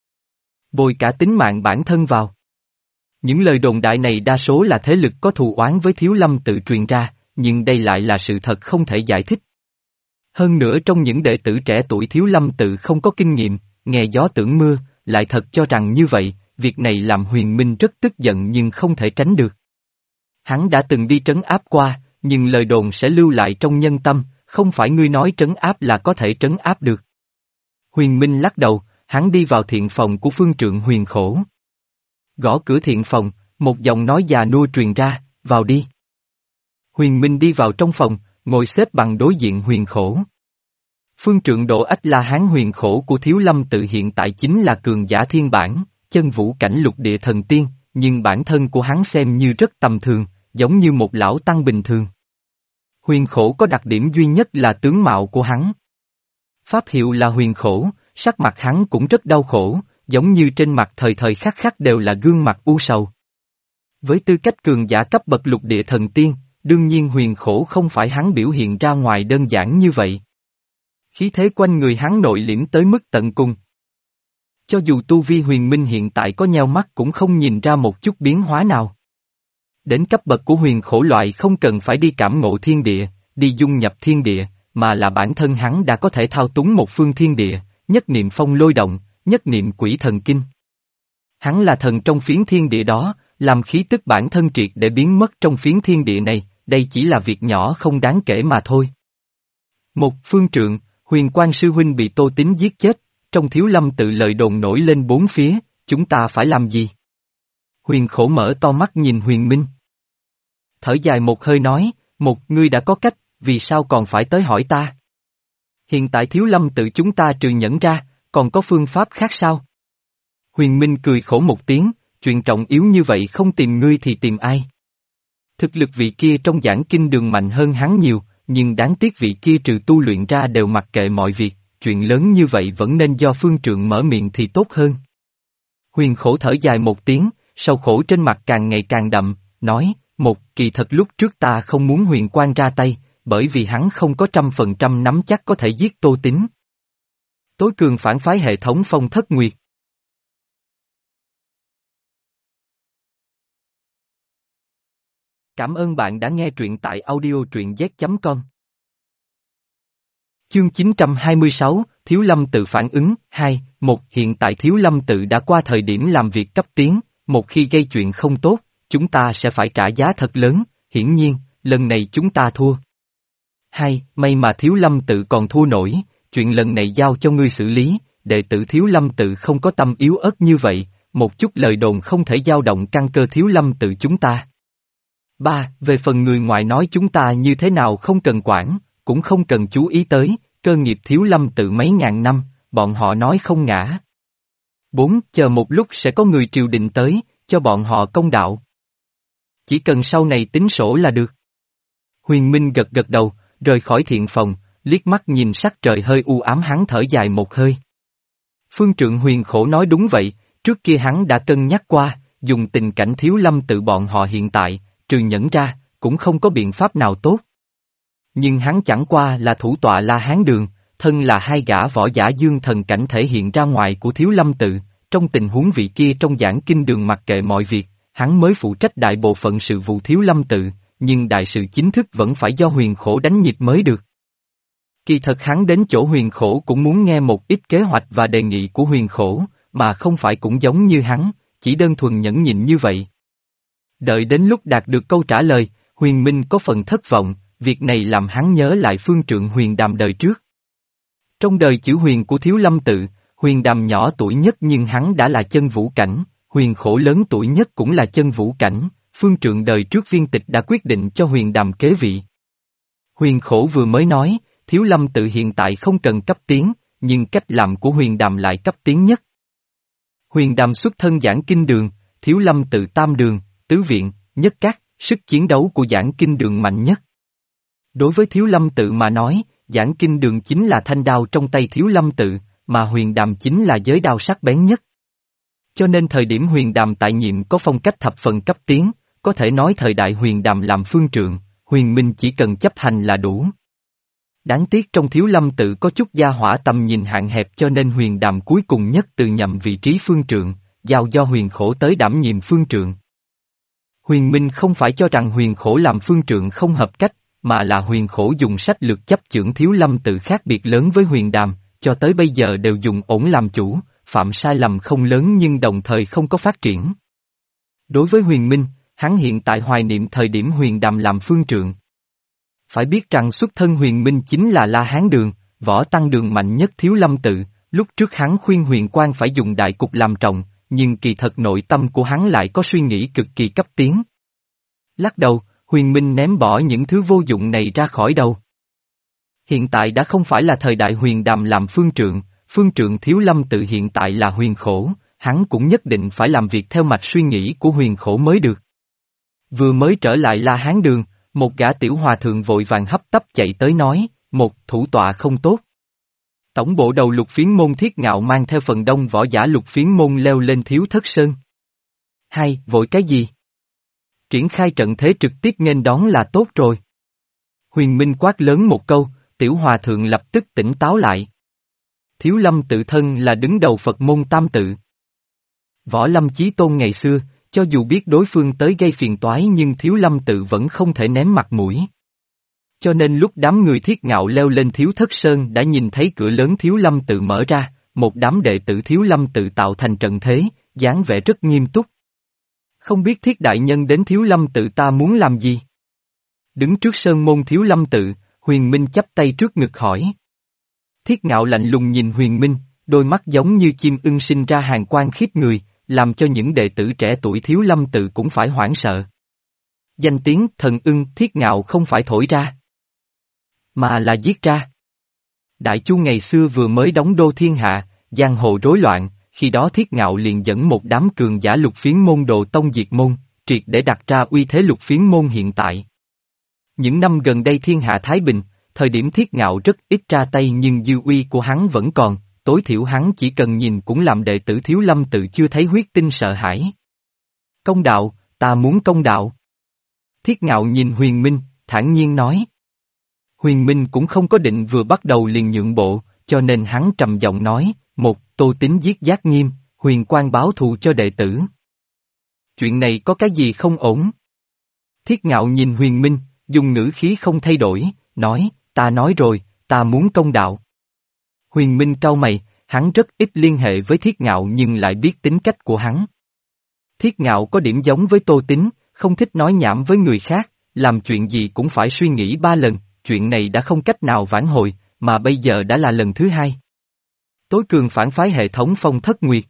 Bồi cả tính mạng bản thân vào. Những lời đồn đại này đa số là thế lực có thù oán với Thiếu Lâm tự truyền ra, nhưng đây lại là sự thật không thể giải thích. Hơn nữa trong những đệ tử trẻ tuổi Thiếu Lâm tự không có kinh nghiệm, nghe gió tưởng mưa, lại thật cho rằng như vậy, việc này làm Huyền Minh rất tức giận nhưng không thể tránh được. Hắn đã từng đi trấn áp qua, nhưng lời đồn sẽ lưu lại trong nhân tâm, không phải ngươi nói trấn áp là có thể trấn áp được. Huyền Minh lắc đầu, hắn đi vào thiện phòng của phương trượng Huyền Khổ. Gõ cửa thiện phòng, một giọng nói già nua truyền ra, vào đi. Huyền Minh đi vào trong phòng, ngồi xếp bằng đối diện Huyền Khổ. Phương trượng Độ Ách La Hán Huyền Khổ của Thiếu Lâm Tự hiện tại chính là cường giả thiên bản, chân vũ cảnh lục địa thần tiên, nhưng bản thân của hắn xem như rất tầm thường, giống như một lão tăng bình thường. Huyền Khổ có đặc điểm duy nhất là tướng mạo của hắn. Pháp hiệu là Huyền Khổ, sắc mặt hắn cũng rất đau khổ, giống như trên mặt thời thời khắc khắc đều là gương mặt u sầu. Với tư cách cường giả cấp bậc lục địa thần tiên, đương nhiên Huyền Khổ không phải hắn biểu hiện ra ngoài đơn giản như vậy. Khí thế quanh người hắn nội liễm tới mức tận cùng. Cho dù tu vi Huyền Minh hiện tại có nheo mắt cũng không nhìn ra một chút biến hóa nào. Đến cấp bậc của Huyền Khổ loại không cần phải đi cảm ngộ thiên địa, đi dung nhập thiên địa, mà là bản thân hắn đã có thể thao túng một phương thiên địa, nhất niệm phong lôi động, nhất niệm quỷ thần kinh. Hắn là thần trong phiến thiên địa đó, làm khí tức bản thân triệt để biến mất trong phiến thiên địa này, đây chỉ là việc nhỏ không đáng kể mà thôi. Một phương trượng, Huyền Quang sư huynh bị Tô Tín giết chết, trong Thiếu Lâm Tự lời đồn nổi lên bốn phía, chúng ta phải làm gì? Huyền Khổ mở to mắt nhìn Huyền Minh. Thở dài một hơi nói, một, ngươi đã có cách, vì sao còn phải tới hỏi ta? Hiện tại Thiếu Lâm Tự chúng ta trừ nhẫn ra, còn có phương pháp khác sao? Huyền Minh cười khổ một tiếng, chuyện trọng yếu như vậy không tìm ngươi thì tìm ai? Thực lực vị kia trong giảng kinh đường mạnh hơn hắn nhiều, nhưng đáng tiếc vị kia trừ tu luyện ra đều mặc kệ mọi việc, chuyện lớn như vậy vẫn nên do phương trượng mở miệng thì tốt hơn. Huyền Khổ thở dài một tiếng, sầu khổ trên mặt càng ngày càng đậm, nói, một, kỳ thật lúc trước ta không muốn Huyền Quang ra tay, bởi vì hắn không có trăm phần trăm nắm chắc có thể giết Tô Tín. Tối cường phản phái hệ thống Phong Thất Nguyệt. Cảm ơn bạn đã nghe truyện tại audio truyện z chấm com. Chương chín trăm hai mươi sáu, Thiếu Lâm Tự phản ứng, hai, một hiện tại Thiếu Lâm Tự đã qua thời điểm làm việc cấp tiến, một khi gây chuyện không tốt, chúng ta sẽ phải trả giá thật lớn, hiển nhiên, lần này chúng ta thua. Hai, may mà Thiếu Lâm Tự còn thua nổi, chuyện lần này giao cho ngươi xử lý, đệ tử Thiếu Lâm Tự không có tâm yếu ớt như vậy, một chút lời đồn không thể dao động căn cơ Thiếu Lâm Tự chúng ta. Ba, về phần người ngoài nói chúng ta như thế nào không cần quản, cũng không cần chú ý tới, cơ nghiệp Thiếu Lâm Tự mấy ngàn năm, bọn họ nói không ngã. Bốn, chờ một lúc sẽ có người triều đình tới, cho bọn họ công đạo. Chỉ cần sau này tính sổ là được. Huyền Minh gật gật đầu, rời khỏi thiện phòng, liếc mắt nhìn sắc trời hơi u ám hắn thở dài một hơi. Phương trượng Huyền Khổ nói đúng vậy, trước kia hắn đã cân nhắc qua, dùng tình cảnh Thiếu Lâm Tự bọn họ hiện tại, trừ nhẫn ra, cũng không có biện pháp nào tốt. Nhưng hắn chẳng qua là thủ tọa La Hán Đường, thân là hai gã võ giả dương thần cảnh thể hiện ra ngoài của Thiếu Lâm Tự, trong tình huống vị kia trong giảng kinh đường mặc kệ mọi việc, hắn mới phụ trách đại bộ phận sự vụ Thiếu Lâm Tự, nhưng đại sự chính thức vẫn phải do Huyền Khổ đánh nhịp mới được. Kỳ thật hắn đến chỗ Huyền Khổ cũng muốn nghe một ít kế hoạch và đề nghị của Huyền Khổ, mà không phải cũng giống như hắn, chỉ đơn thuần nhẫn nhịn như vậy. Đợi đến lúc đạt được câu trả lời, Huyền Minh có phần thất vọng, việc này làm hắn nhớ lại phương trượng Huyền Đàm đời trước. Trong đời chữ Huyền của Thiếu Lâm Tự, Huyền Đàm nhỏ tuổi nhất nhưng hắn đã là chân vũ cảnh, Huyền Khổ lớn tuổi nhất cũng là chân vũ cảnh, phương trượng đời trước Viên Tịch đã quyết định cho Huyền Đàm kế vị. Huyền Khổ vừa mới nói, Thiếu Lâm Tự hiện tại không cần cấp tiến, nhưng cách làm của Huyền Đàm lại cấp tiến nhất. Huyền Đàm xuất thân giảng kinh đường, Thiếu Lâm Tự tam đường, tứ viện, nhất các, sức chiến đấu của giảng kinh đường mạnh nhất. Đối với Thiếu Lâm Tự mà nói, giảng kinh đường chính là thanh đao trong tay Thiếu Lâm Tự, mà Huyền Đàm chính là giới đao sắc bén nhất. Cho nên thời điểm Huyền Đàm tại nhiệm có phong cách thập phần cấp tiến, có thể nói thời đại Huyền Đàm làm phương trượng, Huyền Minh chỉ cần chấp hành là đủ. Đáng tiếc trong Thiếu Lâm Tự có chút gia hỏa tầm nhìn hạn hẹp cho nên Huyền Đàm cuối cùng nhất từ nhậm vị trí phương trượng, giao do Huyền Khổ tới đảm nhiệm phương trượng. Huyền Minh không phải cho rằng Huyền Khổ làm phương trượng không hợp cách, mà là Huyền Khổ dùng sách lược chấp chưởng Thiếu Lâm Tự khác biệt lớn với Huyền Đàm, cho tới bây giờ đều dùng ổn làm chủ, phạm sai lầm không lớn nhưng đồng thời không có phát triển. Đối với Huyền Minh, hắn hiện tại hoài niệm thời điểm Huyền Đàm làm phương trượng. Phải biết rằng xuất thân Huyền Minh chính là La Hán Đường, võ tăng đường mạnh nhất Thiếu Lâm tự, lúc trước hắn khuyên Huyền Quang phải dùng đại cục làm trọng, nhưng kỳ thật nội tâm của hắn lại có suy nghĩ cực kỳ cấp tiến. Lắc đầu, Huyền Minh ném bỏ những thứ vô dụng này ra khỏi đầu. Hiện tại đã không phải là thời đại Huyền Đàm làm phương trượng, phương trượng Thiếu Lâm tự hiện tại là Huyền Khổ, hắn cũng nhất định phải làm việc theo mạch suy nghĩ của Huyền Khổ mới được. Vừa mới trở lại La Hán Đường, một gã tiểu hòa thượng vội vàng hấp tấp chạy tới nói, một, thủ tọa không tốt. Tổng bộ đầu Lục Phiến môn Thiết Ngạo mang theo phần đông võ giả Lục Phiến môn leo lên Thiếu Thất Sơn. Hai, vội cái gì? Triển khai trận thế trực tiếp nghênh đón là tốt rồi. Huyền Minh quát lớn một câu, tiểu hòa thượng lập tức tỉnh táo lại. Thiếu Lâm tự thân là đứng đầu Phật môn tam tự. Võ Lâm Chí Tôn ngày xưa, cho dù biết đối phương tới gây phiền toái nhưng Thiếu Lâm tự vẫn không thể ném mặt mũi. Cho nên lúc đám người Thiết Ngạo leo lên Thiếu Thất Sơn đã nhìn thấy cửa lớn Thiếu Lâm tự mở ra, một đám đệ tử Thiếu Lâm tự tạo thành trận thế, dáng vẻ rất nghiêm túc. Không biết Thiết đại nhân đến Thiếu Lâm tự ta muốn làm gì? Đứng trước sơn môn Thiếu Lâm tự, Huyền Minh chắp tay trước ngực hỏi. Thiết Ngạo lạnh lùng nhìn Huyền Minh, đôi mắt giống như chim ưng sinh ra hàn quang khiếp người, làm cho những đệ tử trẻ tuổi Thiếu Lâm tự cũng phải hoảng sợ. Danh tiếng thần ưng Thiết Ngạo không phải thổi ra, mà là giết ra. Đại Chu ngày xưa vừa mới đóng đô thiên hạ, giang hồ rối loạn, khi đó Thiết Ngạo liền dẫn một đám cường giả Lục Phiến môn đồ tông diệt môn, triệt để đặt ra uy thế Lục Phiến môn hiện tại. Những năm gần đây thiên hạ thái bình, thời điểm Thiết Ngạo rất ít ra tay nhưng dư uy của hắn vẫn còn, tối thiểu hắn chỉ cần nhìn cũng làm đệ tử Thiếu Lâm tự chưa thấy huyết tinh sợ hãi. Công đạo, ta muốn công đạo. Thiết Ngạo nhìn Huyền Minh, thản nhiên nói. Huyền Minh cũng không có định vừa bắt đầu liền nhượng bộ, cho nên hắn trầm giọng nói, một, Tô Tín giết Giác Nghiêm, Huyền Quang báo thù cho đệ tử. Chuyện này có cái gì không ổn? Thiết Ngạo nhìn Huyền Minh, dùng ngữ khí không thay đổi, nói, ta nói rồi, ta muốn công đạo. Huyền Minh cau mày, hắn rất ít liên hệ với Thiết Ngạo nhưng lại biết tính cách của hắn. Thiết Ngạo có điểm giống với Tô Tín, không thích nói nhảm với người khác, làm chuyện gì cũng phải suy nghĩ ba lần, chuyện này đã không cách nào vãn hồi, mà bây giờ đã là lần thứ hai. Tối cường phản phái hệ thống Phong Thất Nguyệt.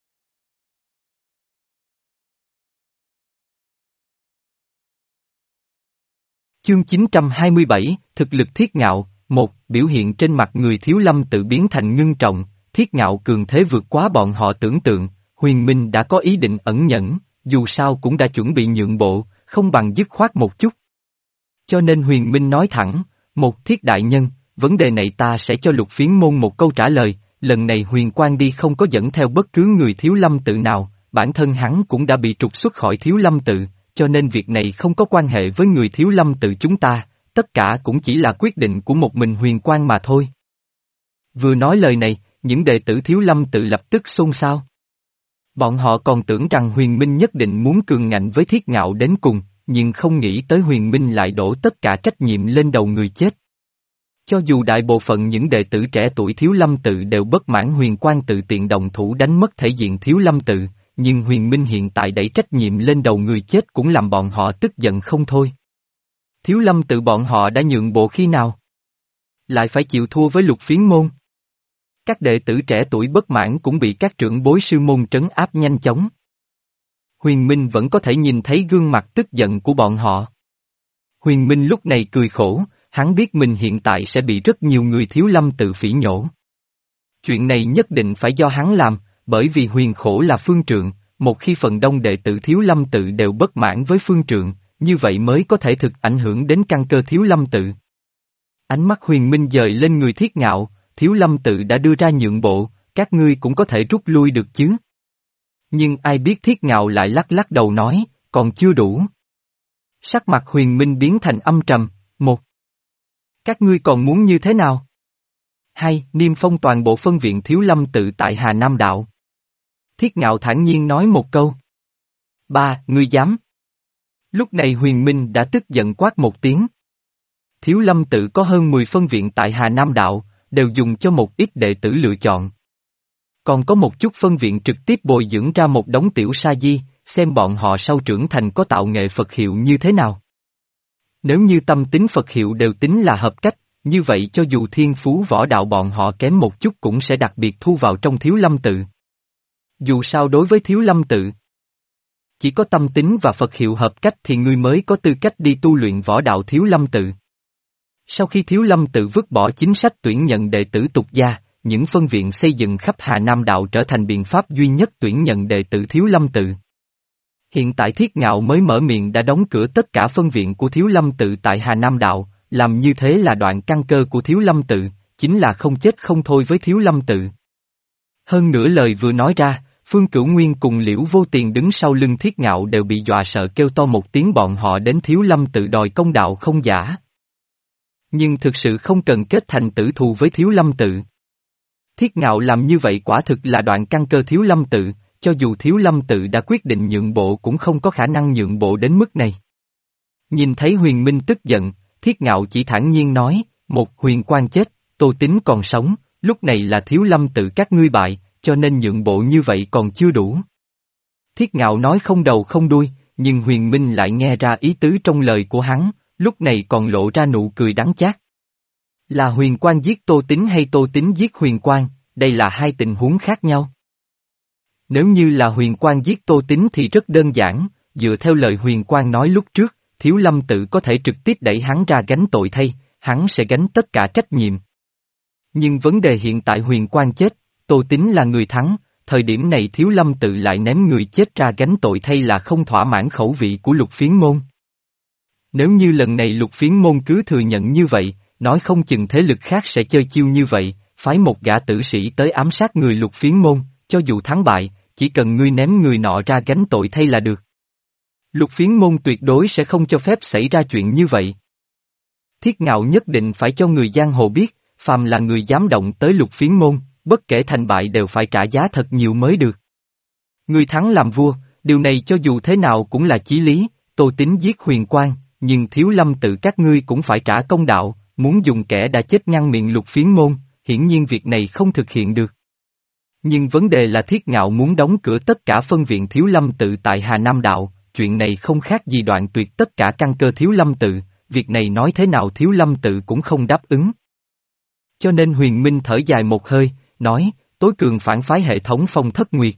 Chương chín trăm hai mươi bảy, thực lực Thiết Ngạo, một, biểu hiện trên mặt người Thiếu Lâm tự biến thành ngưng trọng, Thiết Ngạo cường thế vượt quá bọn họ tưởng tượng, Huyền Minh đã có ý định ẩn nhẫn, dù sao cũng đã chuẩn bị nhượng bộ, không bằng dứt khoát một chút. Cho nên Huyền Minh nói thẳng, một Thiết đại nhân, vấn đề này ta sẽ cho Lục Phiến môn một câu trả lời, lần này Huyền Quang đi không có dẫn theo bất cứ người Thiếu Lâm tự nào, bản thân hắn cũng đã bị trục xuất khỏi Thiếu Lâm tự, cho nên việc này không có quan hệ với người Thiếu Lâm tự chúng ta, tất cả cũng chỉ là quyết định của một mình Huyền Quang mà thôi. Vừa nói lời này, những đệ tử Thiếu Lâm tự lập tức xôn xao. Bọn họ còn tưởng rằng Huyền Minh nhất định muốn cường ngạnh với Thiết Ngạo đến cùng, nhưng không nghĩ tới Huyền Minh lại đổ tất cả trách nhiệm lên đầu người chết. Cho dù đại bộ phận những đệ tử trẻ tuổi Thiếu Lâm tự đều bất mãn Huyền Quang tự tiện động thủ đánh mất thể diện Thiếu Lâm tự, nhưng Huyền Minh hiện tại đẩy trách nhiệm lên đầu người chết cũng làm bọn họ tức giận không thôi. Thiếu Lâm tự bọn họ đã nhượng bộ khi nào? Lại phải chịu thua với Lục Phiến môn. Các đệ tử trẻ tuổi bất mãn cũng bị các trưởng bối sư môn trấn áp nhanh chóng. Huyền Minh vẫn có thể nhìn thấy gương mặt tức giận của bọn họ. Huyền Minh lúc này cười khổ, hắn biết mình hiện tại sẽ bị rất nhiều người Thiếu Lâm tự phỉ nhổ. Chuyện này nhất định phải do hắn làm, bởi vì Huyền Khổ là phương trượng, một khi phần đông đệ tử Thiếu Lâm tự đều bất mãn với phương trượng, như vậy mới có thể thực ảnh hưởng đến căn cơ Thiếu Lâm tự. Ánh mắt Huyền Minh dời lên người Thiết Ngạo, Thiếu Lâm tự đã đưa ra nhượng bộ, các ngươi cũng có thể rút lui được chứ. Nhưng ai biết Thiết Ngạo lại lắc lắc đầu nói, còn chưa đủ. Sắc mặt Huyền Minh biến thành âm trầm, một. Các ngươi còn muốn như thế nào? Hai, niêm phong toàn bộ phân viện Thiếu Lâm tự tại Hà Nam Đạo. Thiết Ngạo thản nhiên nói một câu. Ba, ngươi dám. Lúc này Huyền Minh đã tức giận quát một tiếng. Thiếu Lâm tự có hơn mười phân viện tại Hà Nam Đạo, đều dùng cho một ít đệ tử lựa chọn. Còn có một chút phân viện trực tiếp bồi dưỡng ra một đống tiểu sa di, xem bọn họ sau trưởng thành có tạo nghệ Phật hiệu như thế nào. Nếu như tâm tính Phật hiệu đều tính là hợp cách, như vậy cho dù thiên phú võ đạo bọn họ kém một chút cũng sẽ đặc biệt thu vào trong Thiếu Lâm tự. Dù sao đối với Thiếu Lâm tự, chỉ có tâm tính và Phật hiệu hợp cách thì ngươi mới có tư cách đi tu luyện võ đạo Thiếu Lâm tự. Sau khi Thiếu Lâm tự vứt bỏ chính sách tuyển nhận đệ tử tục gia, những phân viện xây dựng khắp Hà Nam đạo trở thành biện pháp duy nhất tuyển nhận đệ tử Thiếu Lâm tự. Hiện tại Thiết Ngạo mới mở miệng đã đóng cửa tất cả phân viện của Thiếu Lâm tự tại Hà Nam đạo, làm như thế là đoạn căn cơ của Thiếu Lâm tự, chính là không chết không thôi với Thiếu Lâm tự. Hơn nữa lời vừa nói ra, Phương Cửu Nguyên cùng Liễu Vô Tiền đứng sau lưng Thiết Ngạo đều bị dọa sợ kêu to một tiếng, bọn họ đến Thiếu Lâm tự đòi công đạo không giả. Nhưng thực sự không cần kết thành tử thù với Thiếu Lâm tự. Thiết Ngạo làm như vậy quả thực là đoạn căn cơ Thiếu Lâm tự, cho dù Thiếu Lâm tự đã quyết định nhượng bộ cũng không có khả năng nhượng bộ đến mức này. Nhìn thấy Huyền Minh tức giận, Thiết Ngạo chỉ thản nhiên nói, một Huyền Quang chết, Tô Tín còn sống, lúc này là Thiếu Lâm tự các ngươi bại, cho nên nhượng bộ như vậy còn chưa đủ. Thiết Ngạo nói không đầu không đuôi, nhưng Huyền Minh lại nghe ra ý tứ trong lời của hắn, lúc này còn lộ ra nụ cười đắng chát. Là Huyền Quang giết Tô Tín hay Tô Tín giết Huyền Quang, đây là hai tình huống khác nhau. Nếu như là Huyền Quang giết Tô Tín thì rất đơn giản, dựa theo lời Huyền Quang nói lúc trước, Thiếu Lâm tự có thể trực tiếp đẩy hắn ra gánh tội thay, hắn sẽ gánh tất cả trách nhiệm. Nhưng vấn đề hiện tại Huyền Quang chết, Tô Tín là người thắng, thời điểm này Thiếu Lâm tự lại ném người chết ra gánh tội thay là không thỏa mãn khẩu vị của Lục Phiến môn. Nếu như lần này Lục Phiến môn cứ thừa nhận như vậy, nói không chừng thế lực khác sẽ chơi chiêu như vậy, phái một gã tử sĩ tới ám sát người Lục Phiến môn, cho dù thắng bại, chỉ cần ngươi ném người nọ ra gánh tội thay là được. Lục Phiến môn tuyệt đối sẽ không cho phép xảy ra chuyện như vậy. Thiết Ngạo nhất định phải cho người giang hồ biết, phàm là người dám động tới Lục Phiến môn, bất kể thành bại đều phải trả giá thật nhiều mới được. Người thắng làm vua, điều này cho dù thế nào cũng là chí lý, Tô Tín giết Huyền Quang, nhưng Thiếu Lâm tự các ngươi cũng phải trả công đạo, muốn dùng kẻ đã chết ngăn miệng Lục Phiến môn, hiển nhiên việc này không thực hiện được. Nhưng vấn đề là Thiết Ngạo muốn đóng cửa tất cả phân viện Thiếu Lâm tự tại Hà Nam đạo, chuyện này không khác gì đoạn tuyệt tất cả căn cơ Thiếu Lâm tự, việc này nói thế nào Thiếu Lâm tự cũng không đáp ứng. Cho nên Huyền Minh thở dài một hơi, nói, tối cường phản phái hệ thống Phong Thất Nguyệt.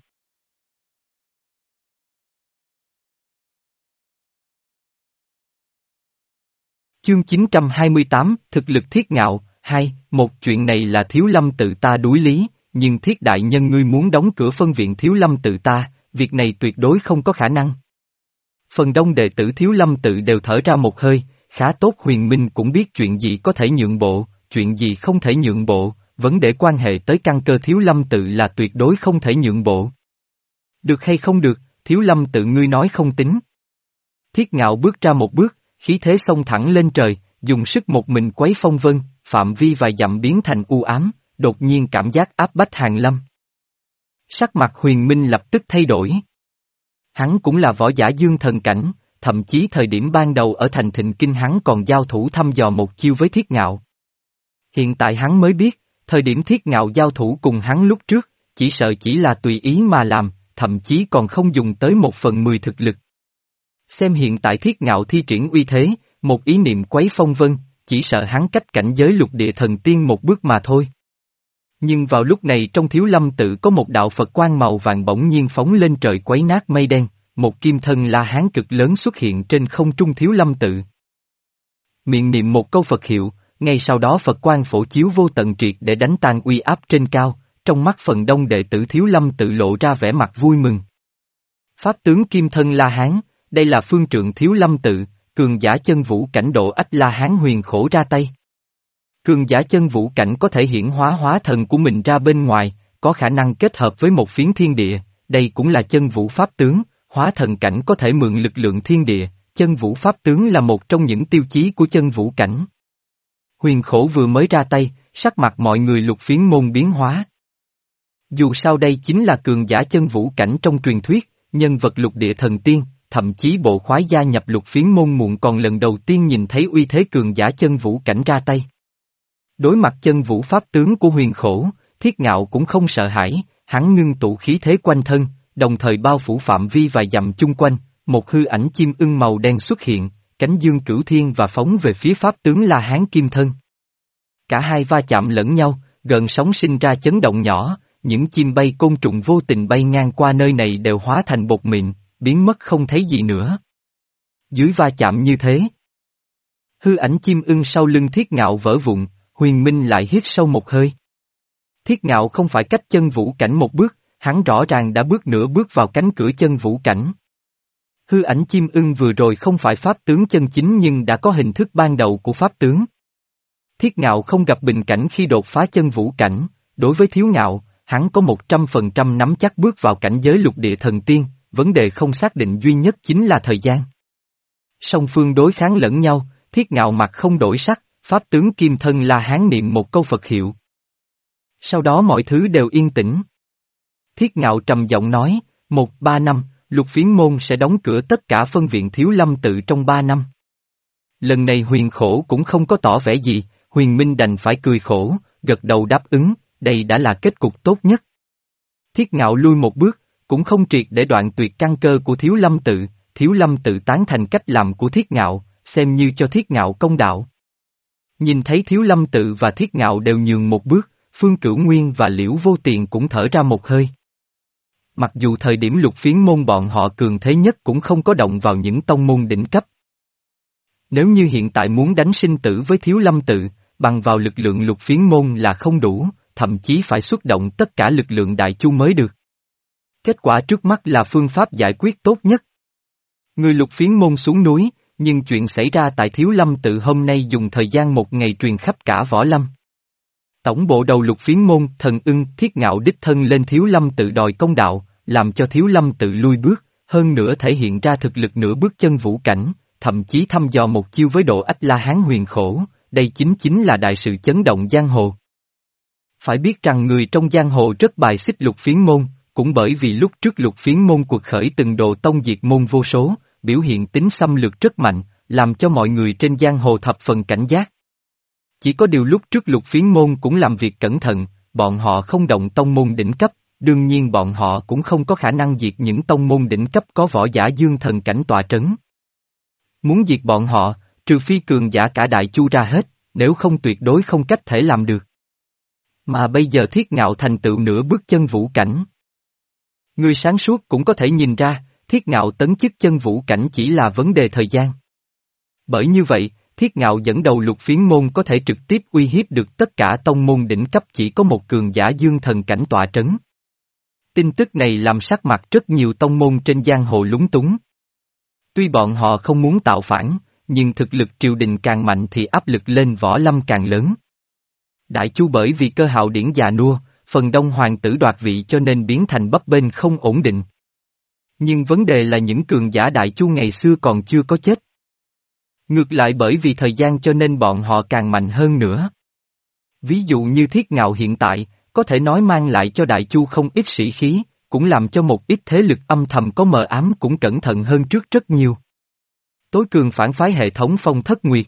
Chương chín trăm hai mươi tám, thực lực Thiết Ngạo, hai, một chuyện này là Thiếu Lâm tự ta đối lý, nhưng Thiết đại nhân ngươi muốn đóng cửa phân viện Thiếu Lâm tự ta, việc này tuyệt đối không có khả năng. Phần đông đệ tử Thiếu Lâm tự đều thở ra một hơi, khá tốt Huyền Minh cũng biết chuyện gì có thể nhượng bộ, chuyện gì không thể nhượng bộ, vấn đề quan hệ tới căn cơ Thiếu Lâm tự là tuyệt đối không thể nhượng bộ. Được hay không được, Thiếu Lâm tự ngươi nói không tính. Thiết Ngạo bước ra một bước, khí thế xông thẳng lên trời, dùng sức một mình quấy phong vân, phạm vi vài dặm biến thành u ám, đột nhiên cảm giác áp bách hàng lâm. Sắc mặt Huyền Minh lập tức thay đổi. Hắn cũng là võ giả dương thần cảnh, thậm chí thời điểm ban đầu ở thành Thịnh Kinh hắn còn giao thủ thăm dò một chiêu với Thiết Ngạo. Hiện tại hắn mới biết, thời điểm Thiết Ngạo giao thủ cùng hắn lúc trước, chỉ sợ chỉ là tùy ý mà làm, thậm chí còn không dùng tới một phần mười thực lực. Xem hiện tại Thiết Ngạo thi triển uy thế, một ý niệm quấy phong vân, chỉ sợ hắn cách cảnh giới lục địa thần tiên một bước mà thôi. Nhưng vào lúc này trong Thiếu Lâm tự có một đạo Phật quang màu vàng bỗng nhiên phóng lên trời quấy nát mây đen, một kim thân La Hán cực lớn xuất hiện trên không trung Thiếu Lâm tự. Miệng niệm một câu Phật hiệu, ngay sau đó Phật quang phổ chiếu vô tận triệt để đánh tan uy áp trên cao, trong mắt phần đông đệ tử Thiếu Lâm tự lộ ra vẻ mặt vui mừng. Pháp tướng kim thân La Hán, đây là phương trượng Thiếu Lâm tự, cường giả chân vũ cảnh độ ách La Hán huyền khổ ra tay. Cường giả chân vũ cảnh có thể hiển hóa hóa thần của mình ra bên ngoài, có khả năng kết hợp với một phiến thiên địa, đây cũng là chân vũ pháp tướng, hóa thần cảnh có thể mượn lực lượng thiên địa, chân vũ pháp tướng là một trong những tiêu chí của chân vũ cảnh. Huyền khổ vừa mới ra tay, sắc mặt mọi người Lục Phiến môn biến hóa. Dù sao đây chính là cường giả chân vũ cảnh trong truyền thuyết, nhân vật lục địa thần tiên, thậm chí bộ khoái gia nhập Lục Phiến môn muộn còn lần đầu tiên nhìn thấy uy thế cường giả chân vũ cảnh ra tay. Đối mặt chân vũ pháp tướng của huyền khổ, Thiết Ngạo cũng không sợ hãi, hắn ngưng tụ khí thế quanh thân, đồng thời bao phủ phạm vi vài dặm chung quanh, một hư ảnh chim ưng màu đen xuất hiện, cánh dương cửu thiên và phóng về phía pháp tướng La Hán Kim Thân. Cả hai va chạm lẫn nhau, gợn sóng sinh ra chấn động nhỏ, những chim bay côn trùng vô tình bay ngang qua nơi này đều hóa thành bột mịn, biến mất không thấy gì nữa. Dưới va chạm như thế, hư ảnh chim ưng sau lưng Thiết Ngạo vỡ vụn, Huyền Minh lại hít sâu một hơi. Thiết Ngạo không phải cách chân vũ cảnh một bước, hắn rõ ràng đã bước nửa bước vào cánh cửa chân vũ cảnh. Hư ảnh chim ưng vừa rồi không phải pháp tướng chân chính nhưng đã có hình thức ban đầu của pháp tướng. Thiết Ngạo không gặp bình cảnh khi đột phá chân vũ cảnh, đối với Thiếu Ngạo, hắn có một trăm phần trăm nắm chắc bước vào cảnh giới lục địa thần tiên, vấn đề không xác định duy nhất chính là thời gian. Song phương đối kháng lẫn nhau, Thiết Ngạo mặt không đổi sắc, pháp tướng Kim Thân La Hán niệm một câu Phật hiệu. Sau đó mọi thứ đều yên tĩnh. Thiết Ngạo trầm giọng nói, một ba năm, Lục Phiến Môn sẽ đóng cửa tất cả phân viện Thiếu Lâm tự trong ba năm. Lần này Huyền Khổ cũng không có tỏ vẻ gì, Huyền Minh đành phải cười khổ, gật đầu đáp ứng, đây đã là kết cục tốt nhất. Thiết Ngạo lui một bước, cũng không triệt để đoạn tuyệt căn cơ của Thiếu Lâm tự, Thiếu Lâm tự tán thành cách làm của Thiết Ngạo, xem như cho Thiết Ngạo công đạo. Nhìn thấy Thiếu Lâm tự và Thiết Ngạo đều nhường một bước, Phương Cửu Nguyên và Liễu Vô Tiền cũng thở ra một hơi. Mặc dù thời điểm Lục Phiến Môn bọn họ cường thế nhất cũng không có động vào những tông môn đỉnh cấp. Nếu như hiện tại muốn đánh sinh tử với Thiếu Lâm tự, bằng vào lực lượng Lục Phiến Môn là không đủ, thậm chí phải xuất động tất cả lực lượng Đại Chu mới được. Kết quả trước mắt là phương pháp giải quyết tốt nhất. Người Lục Phiến Môn xuống núi, nhưng chuyện xảy ra tại Thiếu Lâm tự hôm nay dùng thời gian một ngày truyền khắp cả Võ Lâm. Tổng bộ đầu Lục Phiến Môn, Thần Ưng, Thiết Ngạo đích thân lên Thiếu Lâm tự đòi công đạo, làm cho Thiếu Lâm tự lui bước, hơn nữa thể hiện ra thực lực nửa bước chân vũ cảnh, thậm chí thăm dò một chiêu với độ ách La Hán Huyền Khổ, đây chính chính là đại sự chấn động giang hồ. Phải biết rằng người trong giang hồ rất bài xích Lục Phiến Môn, cũng bởi vì lúc trước Lục Phiến Môn cuộc khởi từng độ tông diệt môn vô số, biểu hiện tính xâm lược rất mạnh, làm cho mọi người trên giang hồ thập phần cảnh giác. Chỉ có điều lúc trước Lục Phiến Môn cũng làm việc cẩn thận, bọn họ không động tông môn đỉnh cấp, đương nhiên bọn họ cũng không có khả năng diệt những tông môn đỉnh cấp có võ giả dương thần cảnh tọa trấn. Muốn diệt bọn họ, trừ phi cường giả cả Đại Chu ra hết, nếu không tuyệt đối không cách thể làm được. Mà bây giờ Thiết Ngạo thành tựu nửa bước chân vũ cảnh. Người sáng suốt cũng có thể nhìn ra, Thiết Ngạo tấn chức chân vũ cảnh chỉ là vấn đề thời gian. Bởi như vậy, Thiết Ngạo dẫn đầu Lục Phiến Môn có thể trực tiếp uy hiếp được tất cả tông môn đỉnh cấp chỉ có một cường giả dương thần cảnh tọa trấn. Tin tức này làm sắc mặt rất nhiều tông môn trên giang hồ lúng túng. Tuy bọn họ không muốn tạo phản, nhưng thực lực triều đình càng mạnh thì áp lực lên Võ Lâm càng lớn. Đại Chu bởi vì cơ hạo điển già nua, phần đông hoàng tử đoạt vị cho nên biến thành bấp bênh không ổn định. Nhưng vấn đề là những cường giả Đại Chu ngày xưa còn chưa có chết. Ngược lại bởi vì thời gian cho nên bọn họ càng mạnh hơn nữa. Ví dụ như Thiết Ngạo hiện tại, có thể nói mang lại cho Đại Chu không ít sĩ khí, cũng làm cho một ít thế lực âm thầm có mờ ám cũng cẩn thận hơn trước rất nhiều. Tối cường phản phái hệ thống Phong Thất Nguyệt.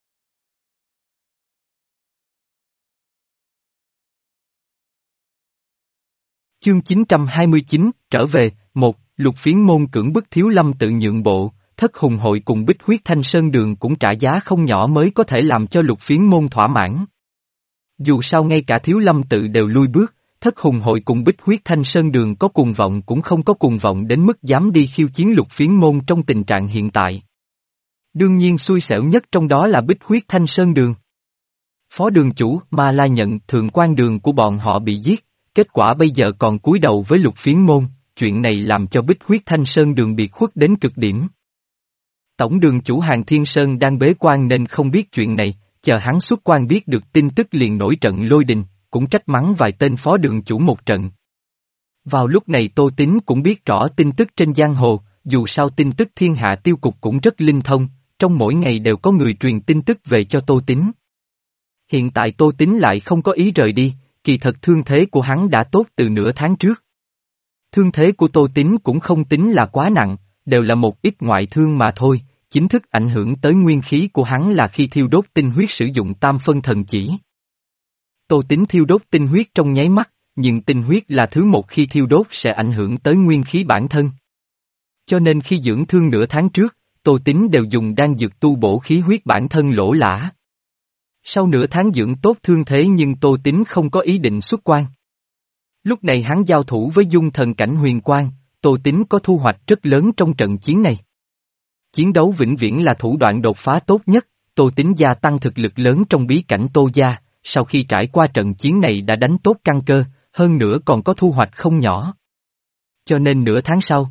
Chương chín trăm hai mươi chín, trở về, một, Lục Phiến Môn cưỡng bức Thiếu Lâm tự nhượng bộ, Thất Hùng hội cùng Bích Huyết Thanh Sơn Đường cũng trả giá không nhỏ mới có thể làm cho Lục Phiến Môn thỏa mãn. Dù sao ngay cả Thiếu Lâm tự đều lui bước, Thất Hùng hội cùng Bích Huyết Thanh Sơn Đường có cuồng vọng cũng không có cuồng vọng đến mức dám đi khiêu chiến Lục Phiến Môn trong tình trạng hiện tại. Đương nhiên xui xẻo nhất trong đó là Bích Huyết Thanh Sơn Đường. Phó đường chủ, Ma La Nhận, thượng quan đường của bọn họ bị giết, kết quả bây giờ còn cúi đầu với Lục Phiến Môn, chuyện này làm cho Bích Huyết Thanh Sơn Đường biệt khuất đến cực điểm. Tổng đường chủ Hàng Thiên Sơn đang bế quan nên không biết chuyện này, chờ hắn xuất quan biết được tin tức liền nổi trận lôi đình, cũng trách mắng vài tên phó đường chủ một trận. Vào lúc này Tô Tín cũng biết rõ tin tức trên giang hồ, dù sao tin tức thiên hạ tiêu cục cũng rất linh thông, trong mỗi ngày đều có người truyền tin tức về cho Tô Tín. Hiện tại Tô Tín lại không có ý rời đi, kỳ thật thương thế của hắn đã tốt từ nửa tháng trước. Thương thế của Tô Tín cũng không tính là quá nặng, đều là một ít ngoại thương mà thôi, chính thức ảnh hưởng tới nguyên khí của hắn là khi thiêu đốt tinh huyết sử dụng tam phân thần chỉ. Tô Tín thiêu đốt tinh huyết trong nháy mắt, nhưng tinh huyết là thứ một khi thiêu đốt sẽ ảnh hưởng tới nguyên khí bản thân. Cho nên khi dưỡng thương nửa tháng trước, Tô Tín đều dùng đan dược tu bổ khí huyết bản thân lỗ lã. Sau nửa tháng dưỡng tốt thương thế nhưng Tô Tín không có ý định xuất quan. Lúc này hắn giao thủ với dung thần cảnh huyền quang, Tô Tín có thu hoạch rất lớn trong trận chiến này. Chiến đấu vĩnh viễn là thủ đoạn đột phá tốt nhất, Tô Tín gia tăng thực lực lớn trong bí cảnh Tô gia, sau khi trải qua trận chiến này đã đánh tốt căn cơ, hơn nữa còn có thu hoạch không nhỏ. Cho nên nửa tháng sau,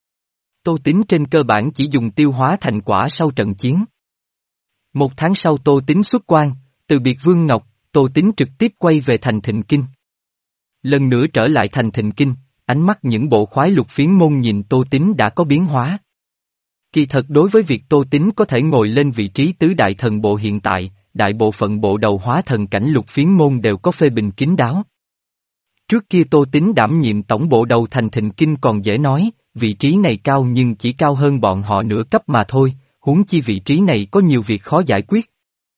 Tô Tín trên cơ bản chỉ dùng tiêu hóa thành quả sau trận chiến. Một tháng sau Tô Tín xuất quan, từ biệt Vương Ngọc, Tô Tín trực tiếp quay về thành Thịnh Kinh. Lần nữa trở lại thành Thịnh Kinh, ánh mắt những bộ khoái lục phiến môn nhìn Tô Tín đã có biến hóa. Kỳ thật đối với việc Tô Tín có thể ngồi lên vị trí tứ đại thần bộ hiện tại, đại bộ phận bộ đầu hóa thần cảnh lục phiến môn đều có phê bình kín đáo. Trước kia Tô Tín đảm nhiệm tổng bộ đầu thành Thịnh Kinh còn dễ nói, vị trí này cao nhưng chỉ cao hơn bọn họ nửa cấp mà thôi, huống chi vị trí này có nhiều việc khó giải quyết.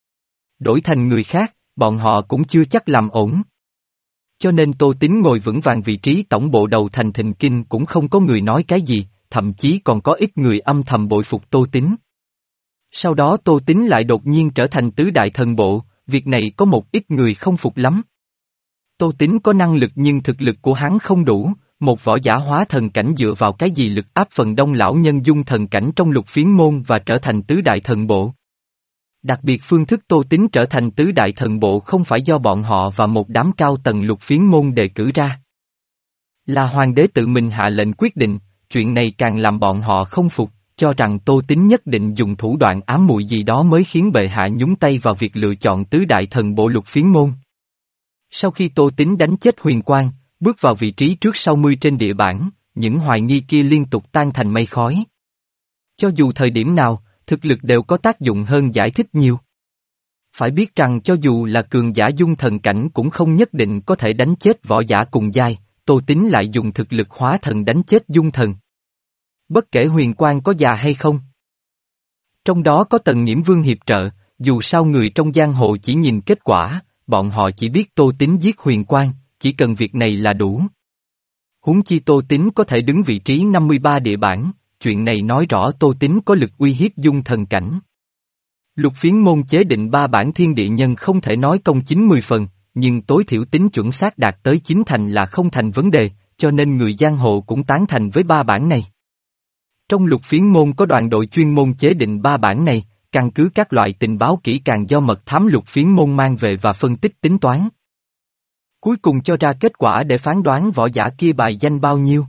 Đổi thành người khác, bọn họ cũng chưa chắc làm ổn. Cho nên Tô Tín ngồi vững vàng vị trí tổng bộ đầu thành Thịnh Kinh cũng không có người nói cái gì, thậm chí còn có ít người âm thầm bội phục Tô Tín. Sau đó Tô Tín lại đột nhiên trở thành tứ đại thần bộ, việc này có một ít người không phục lắm. Tô Tín có năng lực nhưng thực lực của hắn không đủ, một võ giả hóa thần cảnh dựa vào cái gì lực áp phần đông lão nhân dung thần cảnh trong lục phiến môn và trở thành tứ đại thần bộ. Đặc biệt phương thức Tô Tín trở thành tứ đại thần bộ không phải do bọn họ và một đám cao tầng lục phiến môn đề cử ra. Là hoàng đế tự mình hạ lệnh quyết định, chuyện này càng làm bọn họ không phục, cho rằng Tô Tín nhất định dùng thủ đoạn ám muội gì đó mới khiến bệ hạ nhúng tay vào việc lựa chọn tứ đại thần bộ lục phiến môn. Sau khi Tô Tín đánh chết Huyền Quang, bước vào vị trí trước sau mươi trên địa bảng, những hoài nghi kia liên tục tan thành mây khói. Cho dù thời điểm nào, thực lực đều có tác dụng hơn giải thích nhiều. Phải biết rằng cho dù là cường giả dung thần cảnh cũng không nhất định có thể đánh chết võ giả cùng giai, Tô Tín lại dùng thực lực hóa thần đánh chết dung thần. Bất kể Huyền Quang có già hay không. Trong đó có Tần Nghiễm Vương hiệp trợ, dù sao người trong giang hồ chỉ nhìn kết quả, bọn họ chỉ biết Tô Tín giết Huyền Quang, chỉ cần việc này là đủ. Huống chi Tô Tín có thể đứng vị trí năm mươi ba địa bảng, chuyện này nói rõ Tô Tín có lực uy hiếp dung thần cảnh. Lục phiến môn chế định ba bản thiên địa nhân không thể nói công chín mươi phần, nhưng tối thiểu tính chuẩn xác đạt tới chín thành là không thành vấn đề, cho nên người giang hồ cũng tán thành với ba bản này. Trong lục phiến môn có đoàn đội chuyên môn chế định ba bản này, căn cứ các loại tình báo kỹ càng do mật thám lục phiến môn mang về và phân tích tính toán. Cuối cùng cho ra kết quả để phán đoán võ giả kia bài danh bao nhiêu.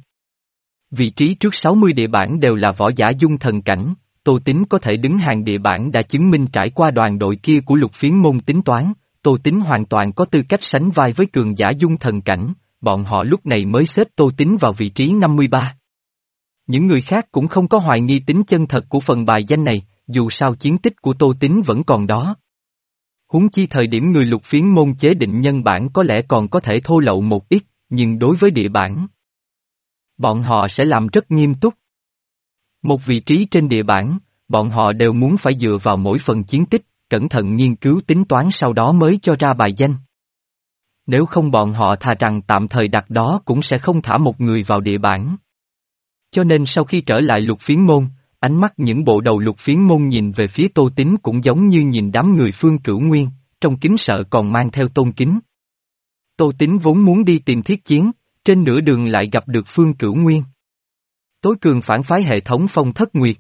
Vị trí trước sáu mươi địa bảng đều là võ giả dung thần cảnh, Tô Tín có thể đứng hàng địa bảng đã chứng minh trải qua đoàn đội kia của lục phiến môn tính toán, Tô Tín hoàn toàn có tư cách sánh vai với cường giả dung thần cảnh, bọn họ lúc này mới xếp Tô Tín vào vị trí năm mươi ba. Những người khác cũng không có hoài nghi tính chân thật của phần bài danh này, dù sao chiến tích của Tô Tín vẫn còn đó. Huống chi thời điểm người lục phiến môn chế định nhân bản có lẽ còn có thể thô lậu một ít, nhưng đối với địa bản, bọn họ sẽ làm rất nghiêm túc. Một vị trí trên địa bản, bọn họ đều muốn phải dựa vào mỗi phần chiến tích, cẩn thận nghiên cứu tính toán sau đó mới cho ra bài danh. Nếu không bọn họ thà rằng tạm thời đặt đó cũng sẽ không thả một người vào địa bản. Cho nên sau khi trở lại lục phiến môn, ánh mắt những bộ đầu lục phiến môn nhìn về phía Tô Tín cũng giống như nhìn đám người Phương Cửu Nguyên, trong kính sợ còn mang theo tôn kính. Tô Tín vốn muốn đi tìm thiết chiến, trên nửa đường lại gặp được Phương Cửu Nguyên. Tối cường phản phái hệ thống Phong Thất Nguyệt.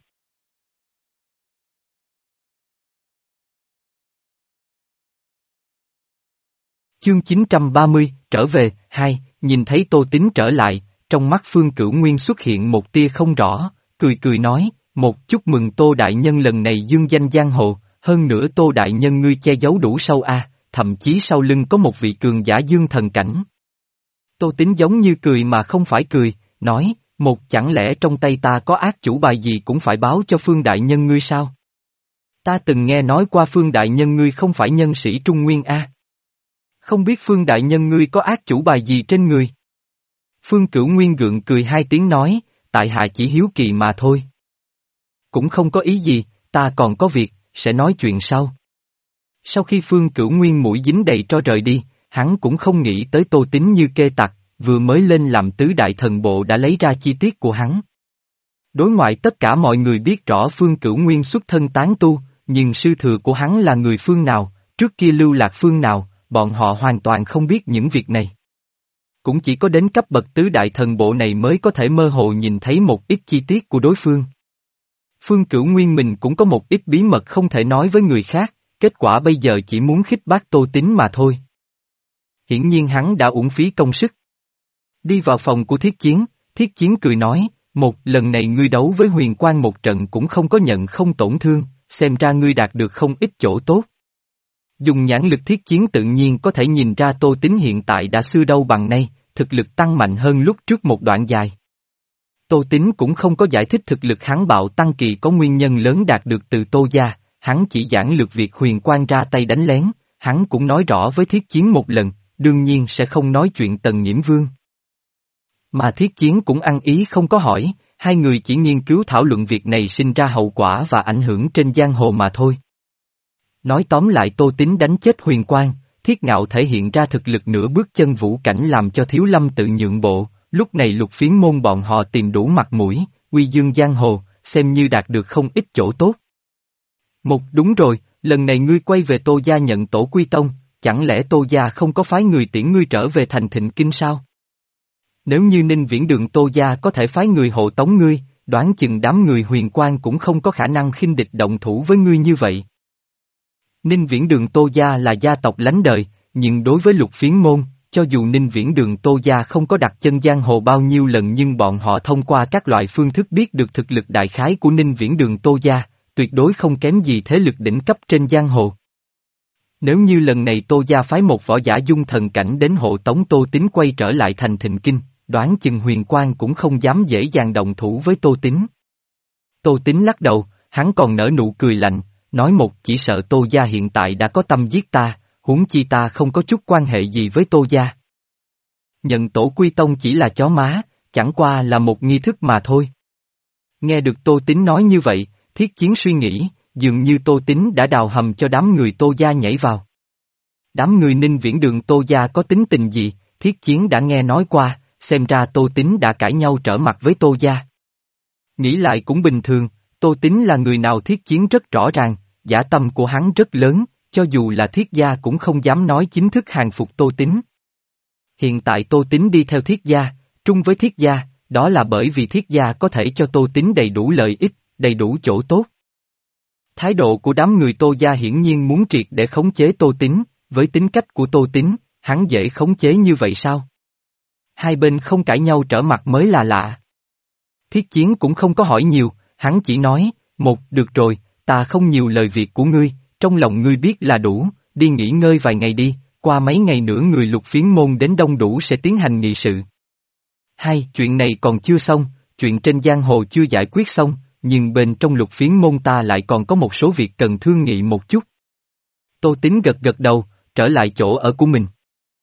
Chương chín trăm ba mươi, trở về, hai, nhìn thấy Tô Tín trở lại, trong mắt Phương Cửu Nguyên xuất hiện một tia không rõ, cười cười nói, một chúc mừng Tô Đại Nhân lần này dương danh giang hồ, hơn nữa Tô Đại Nhân ngươi che giấu đủ sâu a, thậm chí sau lưng có một vị cường giả dương thần cảnh. Tô Tín giống như cười mà không phải cười, nói, một chẳng lẽ trong tay ta có ác chủ bài gì cũng phải báo cho Phương Đại Nhân ngươi sao? Ta từng nghe nói qua Phương Đại Nhân ngươi không phải nhân sĩ Trung Nguyên a. Không biết Phương Đại Nhân ngươi có ác chủ bài gì trên người? Phương Cửu Nguyên gượng cười hai tiếng nói, tại hạ chỉ hiếu kỳ mà thôi. Cũng không có ý gì, ta còn có việc, sẽ nói chuyện sau. Sau khi Phương Cửu Nguyên mũi dính đầy tro rời đi, hắn cũng không nghĩ tới Tô Tín như kê tặc, vừa mới lên làm tứ đại thần bộ đã lấy ra chi tiết của hắn. Đối ngoại tất cả mọi người biết rõ Phương Cửu Nguyên xuất thân tán tu, nhưng sư thừa của hắn là người phương nào, trước kia lưu lạc phương nào, bọn họ hoàn toàn không biết những việc này. Cũng chỉ có đến cấp bậc tứ đại thần bộ này mới có thể mơ hồ nhìn thấy một ít chi tiết của đối phương. Phương Cửu Nguyên mình cũng có một ít bí mật không thể nói với người khác, kết quả bây giờ chỉ muốn khích bác Tô Tín mà thôi. Hiển nhiên hắn đã uổng phí công sức. Đi vào phòng của Thiết Chiến, Thiết Chiến cười nói, một lần này ngươi đấu với Huyền Quang một trận cũng không có nhận không tổn thương, xem ra ngươi đạt được không ít chỗ tốt. Dùng nhãn lực Thiết Chiến tự nhiên có thể nhìn ra Tô Tín hiện tại đã xưa đâu bằng nay, thực lực tăng mạnh hơn lúc trước một đoạn dài. Tô Tín cũng không có giải thích thực lực hắn bạo tăng kỳ có nguyên nhân lớn đạt được từ Tô gia, hắn chỉ giảng lược việc Huyền Quang ra tay đánh lén, hắn cũng nói rõ với Thiết Chiến một lần, đương nhiên sẽ không nói chuyện Tần Nhiễm Vương. Mà Thiết Chiến cũng ăn ý không có hỏi, hai người chỉ nghiên cứu thảo luận việc này sinh ra hậu quả và ảnh hưởng trên giang hồ mà thôi. Nói tóm lại Tô Tín đánh chết Huyền Quang, Thiết Ngạo thể hiện ra thực lực nửa bước chân vũ cảnh làm cho Thiếu Lâm tự nhượng bộ, lúc này Lục Phiến môn bọn họ tìm đủ mặt mũi, uy dương giang hồ, xem như đạt được không ít chỗ tốt. Một đúng rồi, lần này ngươi quay về Tô gia nhận tổ quy tông, chẳng lẽ Tô gia không có phái người tiễn ngươi trở về thành Thịnh Kinh sao? Nếu như Ninh Viễn Đường Tô gia có thể phái người hộ tống ngươi, đoán chừng đám người Huyền Quang cũng không có khả năng khinh địch động thủ với ngươi như vậy. Ninh Viễn Đường Tô gia là gia tộc lánh đời, nhưng đối với Lục Phiến môn, cho dù Ninh Viễn Đường Tô gia không có đặt chân giang hồ bao nhiêu lần nhưng bọn họ thông qua các loại phương thức biết được thực lực đại khái của Ninh Viễn Đường Tô gia, tuyệt đối không kém gì thế lực đỉnh cấp trên giang hồ. Nếu như lần này Tô gia phái một võ giả dung thần cảnh đến hộ tống Tô Tín quay trở lại thành Thịnh Kinh, đoán chừng Huyền Quang cũng không dám dễ dàng động thủ với Tô Tín. Tô Tín lắc đầu, hắn còn nở nụ cười lạnh, nói một chỉ sợ Tô gia hiện tại đã có tâm giết ta, huống chi ta không có chút quan hệ gì với Tô gia. Nhận tổ quy tông chỉ là chó má, chẳng qua là một nghi thức mà thôi. Nghe được Tô Tín nói như vậy, Thiết Chiến suy nghĩ, dường như Tô Tín đã đào hầm cho đám người Tô gia nhảy vào. Đám người Ninh Viễn Đường Tô gia có tính tình gì, Thiết Chiến đã nghe nói qua, xem ra Tô Tín đã cãi nhau trở mặt với Tô gia. Nghĩ lại cũng bình thường, Tô Tín là người nào Thiết Chiến rất rõ ràng, dã tâm của hắn rất lớn, cho dù là Thiết gia cũng không dám nói chính thức hàng phục Tô Tín. Hiện tại Tô Tín đi theo Thiết gia, trung với Thiết gia, đó là bởi vì Thiết gia có thể cho Tô Tín đầy đủ lợi ích, đầy đủ chỗ tốt. Thái độ của đám người Tô gia hiển nhiên muốn triệt để khống chế Tô Tín, với tính cách của Tô Tín, hắn dễ khống chế như vậy sao? Hai bên không cãi nhau trở mặt mới là lạ. Thiết Chiến cũng không có hỏi nhiều, hắn chỉ nói, một, được rồi, ta không nhiều lời việc của ngươi, trong lòng ngươi biết là đủ, đi nghỉ ngơi vài ngày đi, qua mấy ngày nữa người Lục Phiến môn đến đông đủ sẽ tiến hành nghị sự. Hai, chuyện này còn chưa xong, chuyện trên giang hồ chưa giải quyết xong, nhưng bên trong Lục Phiến môn ta lại còn có một số việc cần thương nghị một chút. Tô Tín gật gật đầu, trở lại chỗ ở của mình.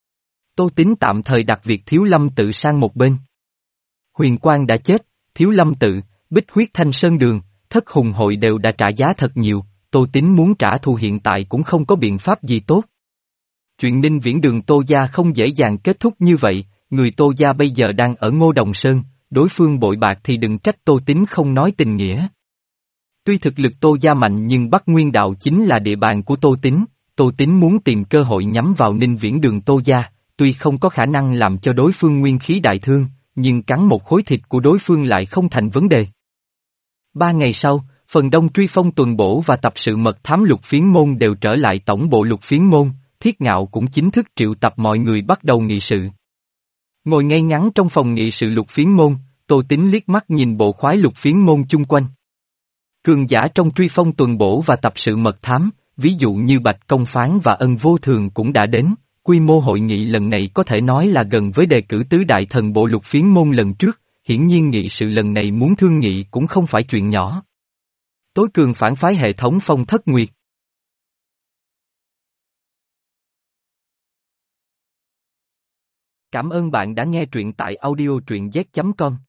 Tô Tín tạm thời đặt việc Thiếu Lâm tự sang một bên. Huyền Quang đã chết, Thiếu Lâm tự, Bích Huyết Thanh Sơn Đường, Thất Hùng hội đều đã trả giá thật nhiều, Tô Tín muốn trả thù hiện tại cũng không có biện pháp gì tốt. Chuyện Ninh Viễn Đường Tô gia không dễ dàng kết thúc như vậy, người Tô gia bây giờ đang ở Ngô Đồng Sơn, đối phương bội bạc thì đừng trách Tô Tín không nói tình nghĩa. Tuy thực lực Tô gia mạnh nhưng Bắc Nguyên đạo chính là địa bàn của Tô Tín, Tô Tín muốn tìm cơ hội nhắm vào Ninh Viễn Đường Tô gia, tuy không có khả năng làm cho đối phương nguyên khí đại thương, nhưng cắn một khối thịt của đối phương lại không thành vấn đề. Ba ngày sau, phần đông truy phong tuần bổ và tập sự mật thám Lục Phiến môn đều trở lại tổng bộ Lục Phiến môn, Thiết Ngạo cũng chính thức triệu tập mọi người bắt đầu nghị sự. Ngồi ngay ngắn trong phòng nghị sự Lục Phiến môn, Tô Tín liếc mắt nhìn bộ khoái Lục Phiến môn chung quanh. Cường giả trong truy phong tuần bổ và tập sự mật thám, ví dụ như Bạch Công Phán và Ân Vô Thường cũng đã đến, quy mô hội nghị lần này có thể nói là gần với đề cử tứ đại thần bộ Lục Phiến môn lần trước, hiển nhiên nghị sự lần này muốn thương nghị cũng không phải chuyện nhỏ. Tối cường phản phái hệ thống Phong Thất Nguyệt. Cảm ơn bạn đã nghe truyện tại audio truyện z chấm com.